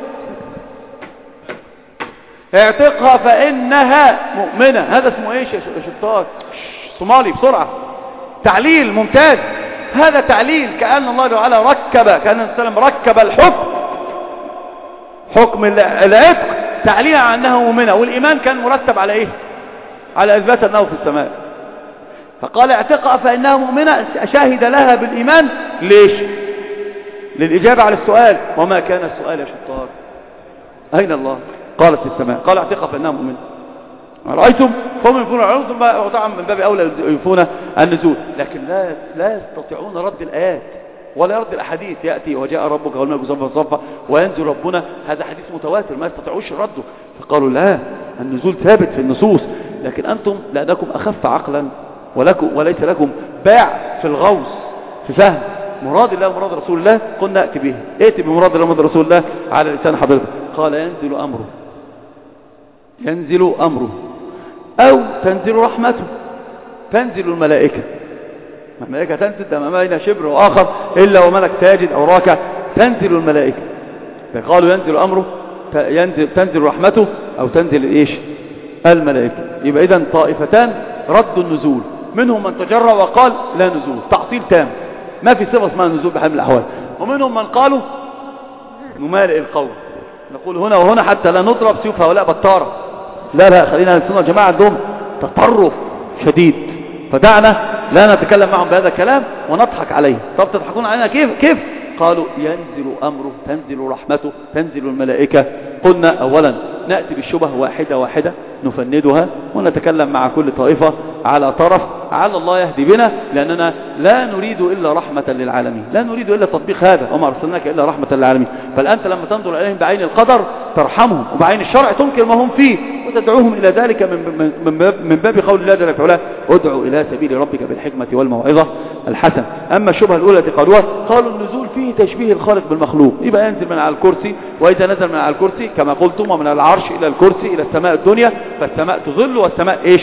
اعتقها فانها مؤمنه. هذا اسمه ايش يا شطار؟ صومالي بسرعه. تعليل ممتاز، هذا تعليل كأن الله تعالى ركب، كأن النبي صلى الله عليه وسلم ركب الحكم حكم العتق تعليلا عن انها مؤمنه، والايمان كان مرتب على ايه؟ على اثبات انه في السماء. فقال اعتقها فانها مؤمنه، شاهد لها بالايمان. ليش؟ للاجابه على السؤال. وما كان السؤال يا شطار؟ اين الله؟ قالت في السماء. قال اعتقها فانها مؤمنه. رأيتم؟ فهم ينفون العلو، ثم طبعا من باب أولى ينفون النزول، لكن لا لا يستطيعون رد الآيات ولا رد الأحاديث. يأتي وجاء ربك والملك صفا صفا وينزل ربنا، هذا حديث متواتر ما يستطيعوش رده. فقالوا لا، النزول ثابت في النصوص، لكن أنتم لأنكم أخف عقلا ولكم وليس لكم باع في الغوص في فهم مراد الله ومراد رسول الله، قلنا ائت به، ائت بمراد الله ومراد رسول الله على لسان حضرتك. قال ينزل أمره، ينزل أمره أو تنزل رحمته، تنزل الملائكة. الملائكة تنزل، ده ما بين شبر وآخر إلا وملك ساجد أو راكع، تنزل الملائكة. فقالوا ينزل أمره، ينزل تنزل رحمته أو تنزل إيش؟ الملائكة. يبقى إذن طائفتان ردوا النزول، منهم من تجرأ وقال لا نزول، تعطيل تام، ما في صفة اسمها نزول بحال من الأحوال. ومنهم من قالوا نمالئ القول، نقول هنا وهنا حتى لا نضرب سيوف هؤلاء بطارة. لا لا، خلينا السنة والجماعة عندهم تطرف شديد، فدعنا لا نتكلم معهم بهذا الكلام ونضحك عليه. طب تضحكون علينا كيف؟ كيف؟ قالوا ينزل أمره، تنزل رحمته، تنزل الملائكة. قلنا أولا نأتي بالشبه واحدة واحدة نفندها ونتكلم مع كل طائفة على طرف، على الله يهدي بنا، لأننا لا نريد إلا رحمة للعالمين، لا نريد إلا تطبيق هذا، وما أرسلناك إلا رحمة للعالمين. فالأنت لما تنظر إليهم بعين القدر ترحمهم، وبعين الشرع تنكر ما هم فيه وتدعوهم إلى ذلك من, من, باب, من باب قول الله جل وعلا ادعوا إلى سبيل ربك بالحكمة والموعظة الحسنة. أما الشبهة الأولى التي قالوها، قالوا النزول فيه تشبيه الخالق بالمخلوق، يبقى ينزل من على الكرسي، وإذا نزل من على الكرسي كما قلتم ومن العرش إلى الكرسي إلى السماء الدنيا، فالسماء تظل والسماء إيش؟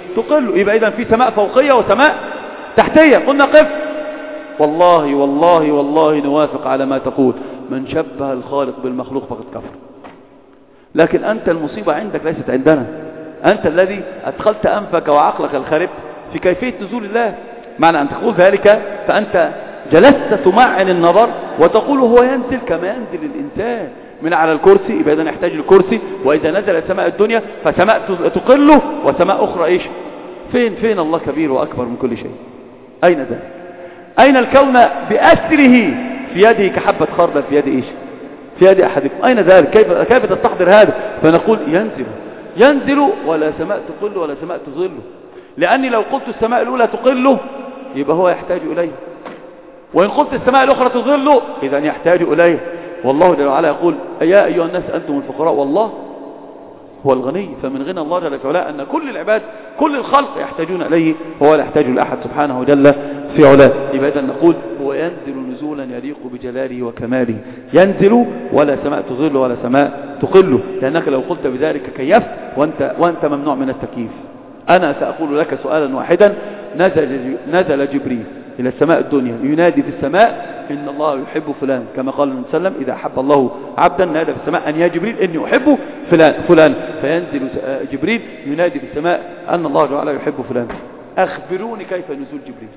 تقله. يبقى إذن في سماء فوقية وسماء تحتية. قلنا قف. والله والله والله نوافق على ما تقول. من شبه الخالق بالمخلوق فقد كفر. لكن أنت المصيبة عندك ليست عندنا. أنت الذي أدخلت أنفك وعقلك الخارب في كيفية نزول الله. معنى أن تقول ذلك فأنت جلست تمعن النظر وتقول هو ينزل كما ينزل الإنسان من على الكرسي. يبقى إذا يحتاج الكرسي. وإذا نزل سماء الدنيا فسماء تقله وسماء أخرى إيش؟ فين فين الله كبير وأكبر من كل شيء؟ أين ذلك؟ أين الكون بأسره في يده كحبة خردل في يد إيش؟ في يد أحدكم. أين ذلك؟ كيف كيف تستحضر هذا؟ فنقول ينزل ينزل ولا سماء تقله ولا سماء تظله. لأني لو قلت السماء الأولى تقله يبقى هو يحتاج إليه، وإن قلت السماء الأخرى تظله إذن يحتاج إليه. والله جل وعلا يقول يا أيها الناس أنتم الفقراء والله هو الغني. فمن غنى الله جل وعلا أن كل العباد كل الخلق يحتاجون إليه وهو لا يحتاج لأحد سبحانه جل في علاه. يبقى إذن نقول هو ينزل نزولا يليق بجلاله وكماله. ينزل ولا سماء تظله ولا سماء تقله. لأنك لو قلت بذلك كيفت وأنت, وأنت ممنوع من التكييف. أنا سأقول لك سؤالا واحدا. نزل, نزل جبريل إلى السماء الدنيا ينادي في السماء إن الله يحب فلان، كما قال النبي صلى الله عليه وسلم إذا أحب الله عبدا نادى في السماء أن يا جبريل إني أحب فلان فلان. فينزل جبريل ينادي في السماء أن الله تعالى يحب فلان. أخبروني كيف نزول جبريل.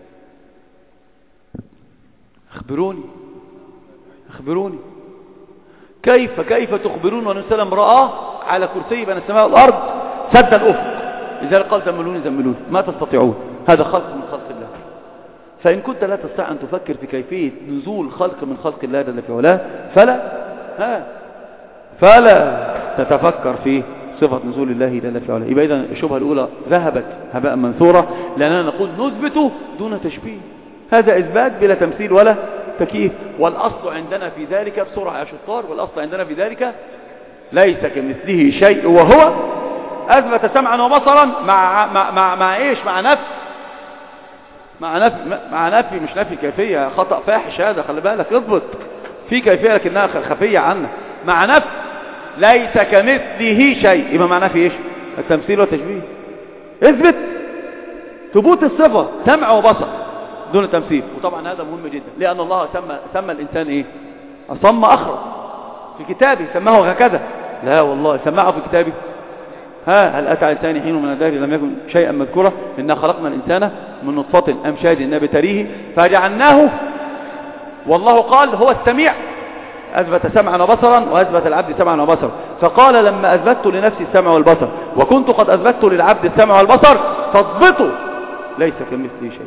أخبروني أخبروني كيف كيف تخبرون والنبي صلى الله عليه وسلم رآه على كرسي بين السماء والأرض سد الأفق. لذلك قال زملوني زملوني ما تستطيعون. هذا خلق من خلق الله. فإن كنت لا تستطيع أن تفكر في كيفية نزول خلق من خلق الله جل في علاه فلا ها فلا تتفكر في صفة نزول الله جل في علاه. يبقى إذن الشبهة الأولى ذهبت هباء منثورا، لأننا نقول نثبت دون تشبيه. هذا إثبات بلا تمثيل ولا تكييف. والأصل عندنا في ذلك بسرعة يا شطار، والأصل عندنا في ذلك ليس كمثله شيء وهو أثبت سمعا وبصرا مع مع مع, مع إيش؟ مع نفي مع نفي مع نفي مش نفي كيفية. خطأ فاحش هذا، خلي بالك اضبط. في كيفية لكنها خفية عنك. مع نفي ليس كمثله شيء يبقى معناه في إيش؟ التمثيل والتشبيه. اثبت ثبوت الصفة سمع وبصر دون تمثيل. وطبعا هذا مهم جدا، لأن الله سمى سمى الإنسان إيه؟ أصم أخرج في كتابه سماه هكذا. لا والله سمعه في كتابه. ها هل أتى على الإنسان حين من الدهر لم يكن شيئا مذكورا إنا خلقنا الإنسان من نطفة أمشاج نبتليه فجعلناه. والله قال هو السميع أثبت سمعا وبصرا وأثبت العبد سمعا وبصرا. فقال لما أثبت لنفسي السمع والبصر وكنت قد أثبت للعبد السمع والبصر فاضبطوا ليس كمثله شيء.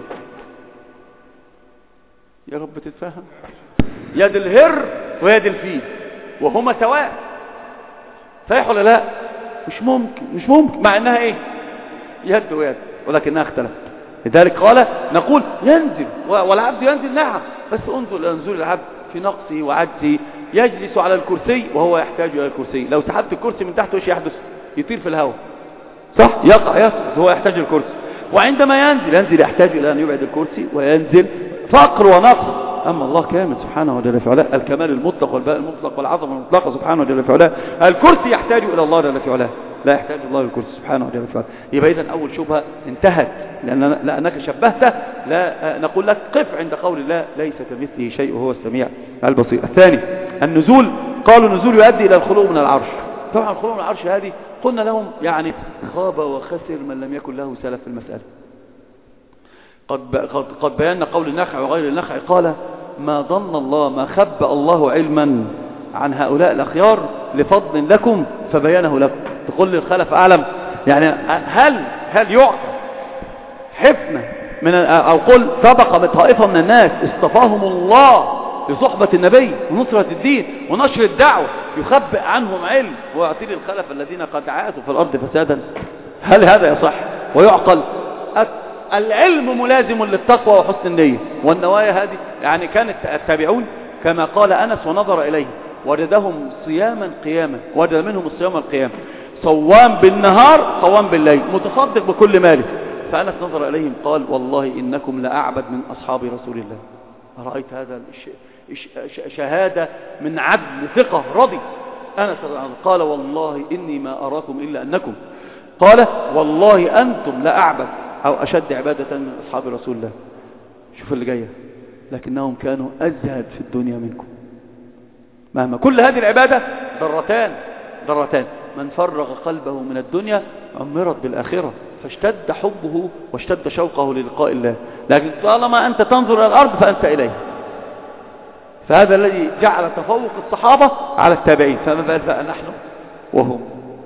يا رب تتفهم. يد الهر ويد الفيل وهما سواء. صحيح ولا لا؟ مش ممكن مش ممكن مع انها ايه؟ يد ويد ولكنها اختلفت. لذلك قال نقول ينزل والعبد ينزل نعم، بس انظر الى نزول العبد في نقصه وعجزه. يجلس على الكرسي وهو يحتاج الى الكرسي. لو سحبت الكرسي من تحته ايش يحدث؟ يطير في الهواء صح؟ يقع يسقط هو يحتاج الكرسي. وعندما ينزل ينزل يحتاج الى ان يبعد الكرسي وينزل فقر ونقص. أما الله كامل سبحانه وجل في علاه، الكمال المطلق والباء المطلق والعظمة المطلقة سبحانه وجل في علاه. الكرسي يحتاج إلى الله جل في علاه، لا يحتاج الله للكرسي سبحانه وجل في علاه. يبقى إذن أول شبهة انتهت لأن لأنك شبهته. لا نقول لك قف عند قول الله ليس كمثله شيء وهو السميع البصير. الثاني النزول. قالوا النزول يؤدي إلى الخلوع من العرش. طبعا الخلوع من العرش هذه قلنا لهم يعني خاب وخسر من لم يكن له سلف في المسألة. قد قد بينا قول النخع وغير النخع قال ما ظن الله ما خبأ الله علما عن هؤلاء الأخيار لفضل لكم فبينه لكم. تقول للخلف أعلم يعني هل هل يعقل حفنة من أو قل طبقة بطائفة من الناس اصطفاهم الله لصحبة النبي ونصرة الدين ونشر الدعوة يخبئ عنهم علم ويعطي للخلف الذين قد عاثوا في الأرض فسادا؟ هل هذا يصح ويعقل؟ العلم ملازم للتقوى وحسن النية والنوايا هذه. يعني كانت التابعون كما قال أنس ونظر إليه وجدهم صياما قياما، وجد منهم الصيام والقيام، صوام بالنهار صوام بالليل، متصدق بكل ماله. فأنس نظر إليهم قال والله إنكم لأعبد من أصحاب رسول الله. أرأيت هذا شهادة من عدل ثقة رضي. أنس قال والله إني ما أراكم إلا أنكم قال والله أنتم لأعبد أو أشد عبادة من أصحاب رسول الله. شوف اللي جاية، لكنهم كانوا أزهد في الدنيا منكم. مهما كل هذه العبادة ضرتان ضرتان، من فرغ قلبه من الدنيا عمرت بالآخرة، فاشتد حبه واشتد شوقه للقاء الله. لكن طالما أنت تنظر إلى الأرض فأنت إليه. فهذا الذي جعل تفوق الصحابة على التابعين. فما بال بقى نحن وهم؟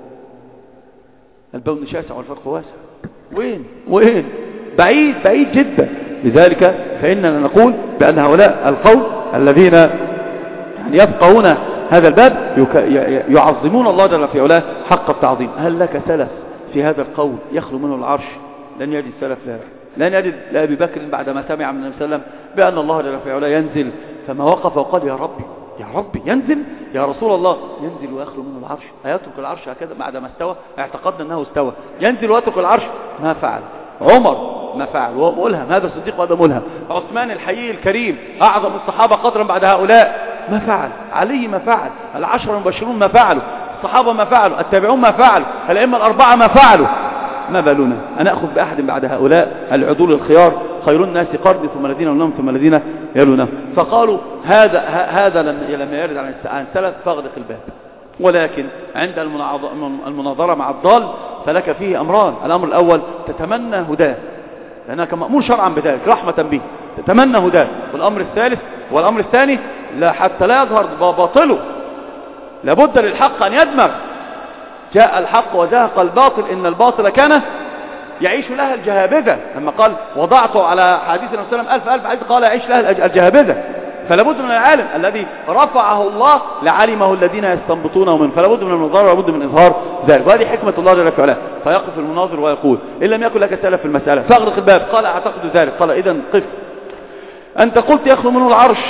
البون شاسع والفرق واسع. وين وين بعيد بعيد جدا. لذلك فإننا نقول بأن هؤلاء القوم الذين يعني يفقهون هذا الباب يعظمون الله جل في علاه حق التعظيم. هل لك سلف في هذا القول يخلو منه العرش؟ لن يجد سلف لا لن يجد لأبي بكر بعدما سمع من النبي صلى الله عليه وسلم بأن الله جل في علاه ينزل، فما وقف وقال يا ربي يا ربي ينزل يا رسول الله، ينزل ويخلو منه العرش؟ أيترك العرش هكذا بعدما استوى؟ اعتقدنا أنه استوى. ينزل ويترك العرش؟ ما فعل. عمر ما فعل، وهو ملهم، هذا الصديق وهذا ملهم. عثمان الحيي الكريم أعظم الصحابة قدرا بعد هؤلاء ما فعل. علي ما فعل. العشر المبشرون ما فعلوا. الصحابة ما فعلوا. التابعون ما فعلوا. الأئمة الأربعة ما فعلوا. ما بالنا أن نأخذ بأحد بعد هؤلاء العدول الخيار؟ خير الناس قرن ثم الذين يلونهم ثم الذين يلونهم. فقالوا هذا هذا لما يرد عن السلف فاغلق الباب. ولكن عند المناظرة مع الضال فلك فيه أمران. الأمر الأول تتمنى هداه لأنك مأمور شرعا بذلك رحمة به، تتمنى هداه. والأمر الثالث والأمر الثاني لا حتى لا يظهر باطله، لابد للحق أن يدمغ. جاء الحق وزهق الباطل إن الباطل كان يعيش لها الجهابذة. لما قال وضعته على حديث النبي صلى الله عليه وسلم ألف ألف حديث قال يعيش لها الجهابذة. فلابد من العالم الذي رفعه الله لعلمه الذين يستنبطونه منه، فلابد من النظار ولابد من إظهار ذلك. وهذه حكمة الله جل وعلا. فيقف المناظر ويقول إن لم يكن لك سلف في المسألة فاغلق الباب. قال أعتقد ذلك. قال إذن قف. أنت قلت يخلو منه العرش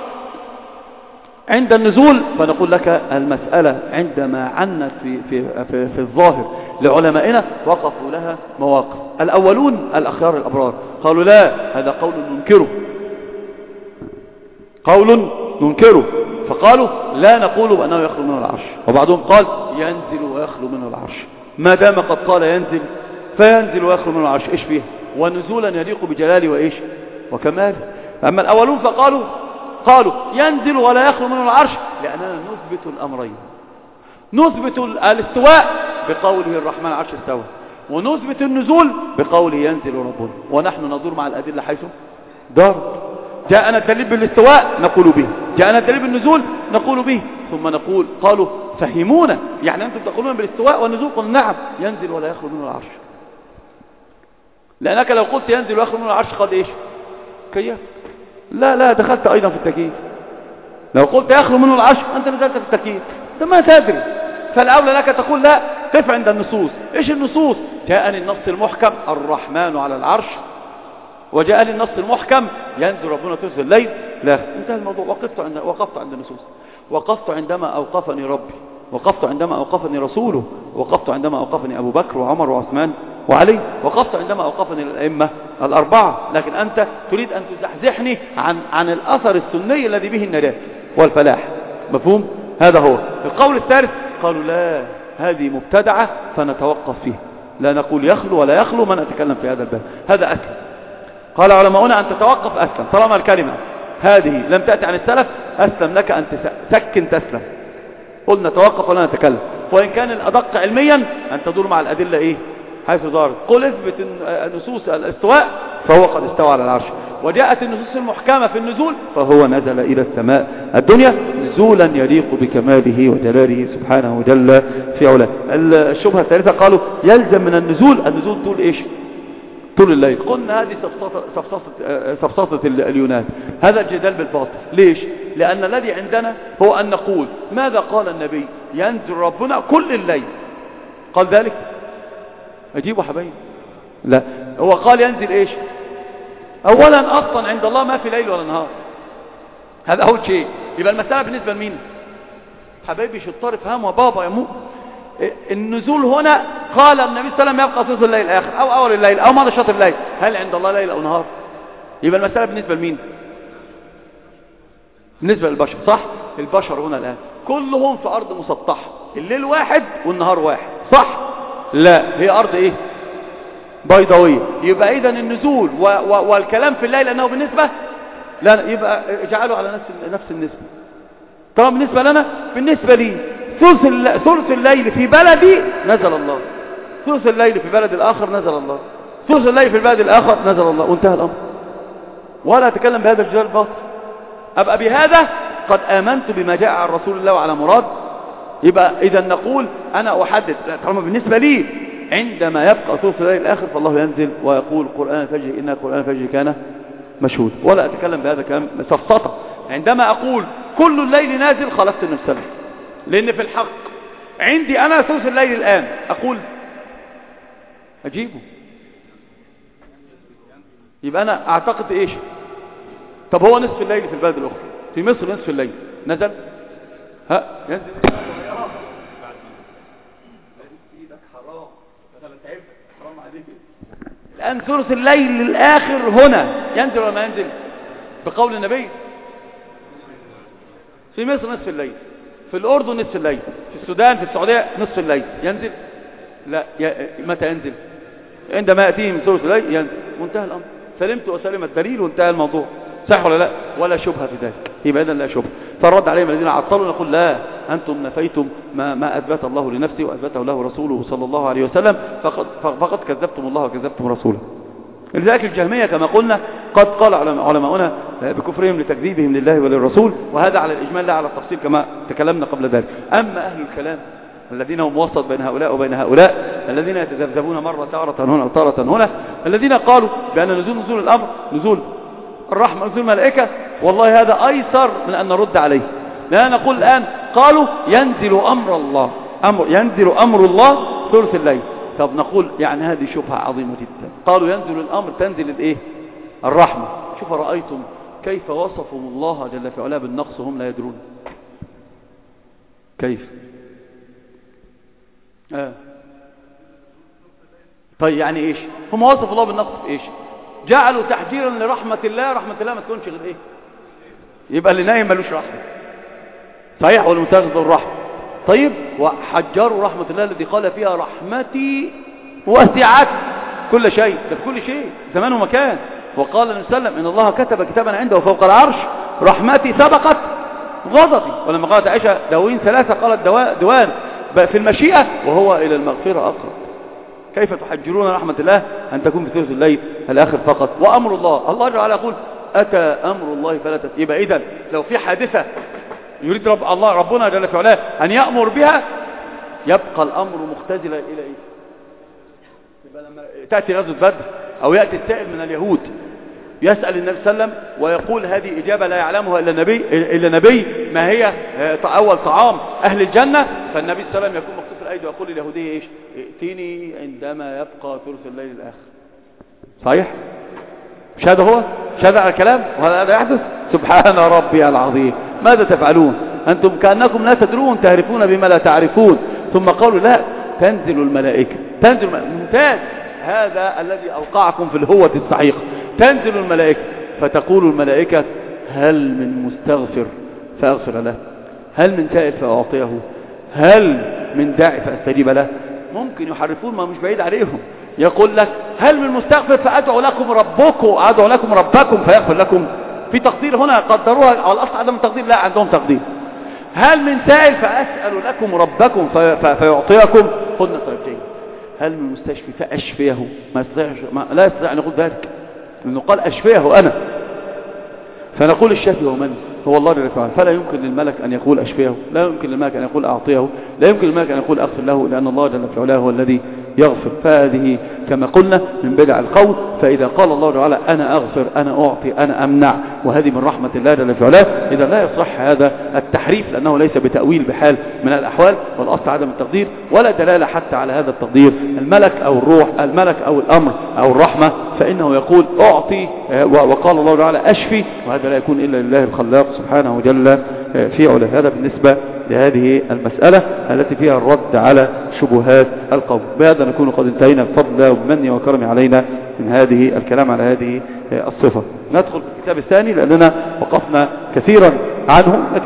عند النزول، فنقول لك المسألة عندما عنت في, في, في, في الظاهر لعلمائنا وقفوا لها مواقف. الأولون الأخيار الأبرار قالوا لا هذا قول ننكره، قول ننكره، فقالوا لا نقول بأنه يخلو منه العرش. وبعضهم قال ينزل ويخلو منه العرش. ما دام قد قال ينزل فينزل ويخلو منه العرش، إيش فيه؟ ونزولا يليق بجلاله وإيش وكماله. أما الأولون فقالوا قالوا ينزل ولا يخلو منه العرش لأننا نثبت الأمرين. نثبت الاستواء بقوله الرحمن العرش استوى، ونثبت النزول بقوله ينزل ربنا، ونحن ندور مع الأدلة حيث دار. جاءنا الدليل بالاستواء نقول به، جاءنا الدليل بالنزول نقول به، ثم نقول قالوا فهمونا يعني أنتم تقولون بالاستواء والنزول؟ قلنا نعم ينزل ولا يخلو منه العرش. لأنك لو قلت ينزل ويخلو منه العرش قد إيش؟ كيف؟ لا لا دخلت أيضا في التكييف. لو قلت يخلو منه العرش أنت نزلت في التكييف، أنت ما تدري. فالأولى لك تقول لا قف عند النصوص. إيش النصوص؟ جاءني النص المحكم الرحمن على العرش، وجاءني النص المحكم ينزل ربنا ثلث الليل. لا انتهى الموضوع. وقفت عند وقفت عند النصوص، وقفت عندما أوقفني ربي، وقفت عندما أوقفني رسوله، وقفت عندما أوقفني أبو بكر وعمر وعثمان وعلي، وقفت عندما أوقفني الأئمة الأربعة. لكن أنت تريد أن تزحزحني عن عن الأثر السني الذي به النجاة والفلاح. مفهوم؟ هذا هو القول الثالث. قالوا لا هذه مبتدعة فنتوقف فيها، لا نقول يخلو ولا يخلو، ما نتكلم في هذا الباب، هذا أسلم. قال علماؤنا أن تتوقف أسلم، طالما الكلمة هذه لم تأتي عن السلف أسلم لك أن تسكن تسلم. قلنا توقف ولا نتكلم. وإن كان الأدق علميا أن تدور مع الأدلة إيه حيث ظهرت. قل اثبت النصوص الاستواء فهو قد استوى على العرش، وجاءت النصوص المحكمة في النزول فهو نزل إلى السماء الدنيا نزولا يليق بكماله وجلاله سبحانه وجل في علاه. الشبهة الثالثة قالوا يلزم من النزول النزول طول إيش؟ طول الليل. قلنا هذه سفسطة اليونان، هذا الجدال بالباطل. ليش؟ لأن الذي عندنا هو أن نقول ماذا قال النبي؟ ينزل ربنا كل الليل، قال ذلك؟ أجيبوا حبايب. لا، هو قال ينزل إيش؟ أولا أصلا عند الله ما في ليل ولا نهار، هذا أول شيء. يبقى المسألة بالنسبة لمين؟ حبايبي شطار افهم وبابا يا مو. النزول هنا قال النبي صلى الله عليه وسلم يبقى ثلث الليل الآخر أو أول الليل أو ماذا شطر الليل. هل عند الله ليل أو نهار؟ يبقى المسألة بالنسبة لمين؟ بالنسبة للبشر، صح؟ البشر هنا الآن كلهم في أرض مسطحة، الليل واحد والنهار واحد، صح؟ لا، هي أرض إيه؟ بيضاوية. يبقى إذن النزول و و والكلام في الليل أنه بالنسبة لا، يبقى اجعله على نفس نفس النسبة. طبعا بالنسبة لنا بالنسبة لي ثلث ثلث الليل في بلدي نزل الله، ثلث الليل في بلد الآخر نزل الله، ثلث الليل في البلد الآخر نزل الله، وانتهى الأمر. ولا أتكلم بهذا الجدال الباطل. أبقى بهذا قد آمنت بما جاء عن رسول الله وعلى مراد. يبقى إذا نقول أنا أحدد طالما بالنسبة لي عندما يبقى ثلث الليل الآخر فالله ينزل ويقول قرآن الفجر إن قرآن الفجر كان مشهود. ولا أتكلم بهذا كلام سفسطة. عندما أقول كل الليل نازل خلقت النفس، لأن في الحق عندي أنا ثلث الليل الآن أقول أجيبه، يبقى أنا أعتقد إيش؟ طب هو نصف الليل في البلد الأخرى، في مصر نصف الليل نزل، ها ينزل الآن ثلث الليل الآخر هنا ينزل ولا ما ينزل؟ بقول النبي في مصر نصف الليل، في الأردن نصف الليل، في السودان في السعودية نصف الليل ينزل؟ لا. متى ينزل؟ عندما يأتيه من ثلث الليل ينزل، وانتهى الأمر. سلمت وسلم الدليل وانتهى الموضوع. صح ولا لا؟ ولا شبهة في ذلك. يبقى إذن لا شبهة. فالرد عليهم الذين عطلوا نقول لا، أنتم نفيتم ما, ما أثبت الله لنفسه وأثبته له رسوله صلى الله عليه وسلم، فقد, فقد كذبتم الله وكذبتم رسوله. لذلك الجهمية كما قلنا قد قال علماؤنا بكفرهم لتكذيبهم لله وللرسول، وهذا على الإجمال لا على التفصيل كما تكلمنا قبل ذلك. أما أهل الكلام الذين هم وسط بين هؤلاء وبين هؤلاء، الذين يتذبذبون مرة تارة هنا وتارة هنا، الذين قالوا بأن نزول نزول الأمر نزول الرحمة نزول الملائكة، والله هذا أيسر من أن نرد عليه. لا نقول الآن قالوا ينزل أمر الله، أمر ينزل أمر الله ثلث الليل. طب نقول يعني هذه شبهة عظيمة جدا. قالوا ينزل الأمر تنزل الإيه؟ الرحمة. شوف رأيتم كيف وصفوا الله جل في علاه بالنقص وهم لا يدرون. كيف؟ آه. طيب يعني إيش؟ هم وصفوا الله بالنقص في إيش؟ جعلوا تحجيرا لرحمة الله، رحمة الله ما تكونش غير إيه؟ يبقى اللي نايم ملوش رحمة. صحيح ولا متاخذ الرحمة؟ طيب وحجروا رحمة الله الذي قال فيها رحمتي وسعت كل شيء، ده في كل شيء زمان ومكان. وقال النبي صلى الله عليه وسلم إن الله كتب كتابا عنده فوق العرش رحمتي سبقت غضبي. ولما قالت عائشة دواوين ثلاثة قالت دوان في المشيئة وهو إلى المغفرة أقرب. كيف تحجرون رحمة الله أن تكون بثلث الليل الآخر فقط؟ وأمر الله، الله جل وعلا يقول أتى أمر الله فلا تت. يبقى إذن لو في حادثة يريد رب الله ربنا جل في علاه أن يأمر بها يبقى الأمر مختزلا إلى إيه؟ يبقى لما تأتي غزوة بدر أو يأتي السائل من اليهود يسأل النبي صلى الله عليه وسلم ويقول هذه إجابة لا يعلمها إلا نبي، إلا نبي ما هي أول طعام أهل الجنة، فالنبي صلى الله عليه وسلم يكون مكتوف الأيدي ويقول لليهودية إيش؟ ائتني عندما يبقى ثلث الليل الآخر. صحيح؟ مش هذا هو؟ مش هذا على الكلام؟ وهذا هذا يحدث؟ سبحان ربي العظيم. ماذا تفعلون؟ أنتم كأنكم لا تدرون تهرفون بما لا تعرفون. ثم قالوا لا تنزل الملائكة، تنزل الملائكة. ممتاز، هذا الذي أوقعكم في الهوة الصحيحة. تنزل الملائكة فتقول الملائكة هل من مستغفر فأغفر له، هل من سائل فأعطيه، هل من داعي فأستجيب له. ممكن يحرفون ما مش بعيد عليهم. يقول لك هل من مستغفر فأدعو لكم ربكم، أدعو لكم ربكم فيغفر لكم. في تقدير هنا قدروها على الأصل عدم التقدير، لا عندهم تقدير. هل من سائل فأسأل لكم ربكم في فيعطيكم. قلنا طيب جيد. هل من مستشفي فأشفيه، ما يستطيع ما لا يستطيع أن يقول ذلك لأنه قال أشفيه أنا. فنقول الشافي هو من؟ هو الله جل وعلا. فلا يمكن للملك أن يقول أشفيه، لا يمكن للملك أن يقول أعطيه، لا يمكن للملك أن يقول أغفر له، لأن الله جل وعلا هو الذي يغفر. فهذه كما قلنا من بدع القول. فإذا قال الله جل وعلا أنا أغفر أنا أعطي أنا أمنع وهذه من رحمة الله جل وعلا، إذا لا يصح هذا التحريف لأنه ليس بتأويل بحال من الأحوال، والأصل عدم التقدير ولا دلالة حتى على هذا التقدير. الملك أو الروح، الملك أو الأمر أو الرحمة، فإنه يقول أعطي وقال الله تعالى أشفي، وهذا لا يكون إلا لله الخلاق سبحانه جل في علا. هذا بالنسبة لهذه المسألة التي فيها الرد على شبهات القوم. بهذا نكون قد انتهينا بفضل الله وبمنه وكرمه علينا من هذه الكلام على هذه الصفة. ندخل في الكتاب الثاني لأننا وقفنا كثيرا عنه.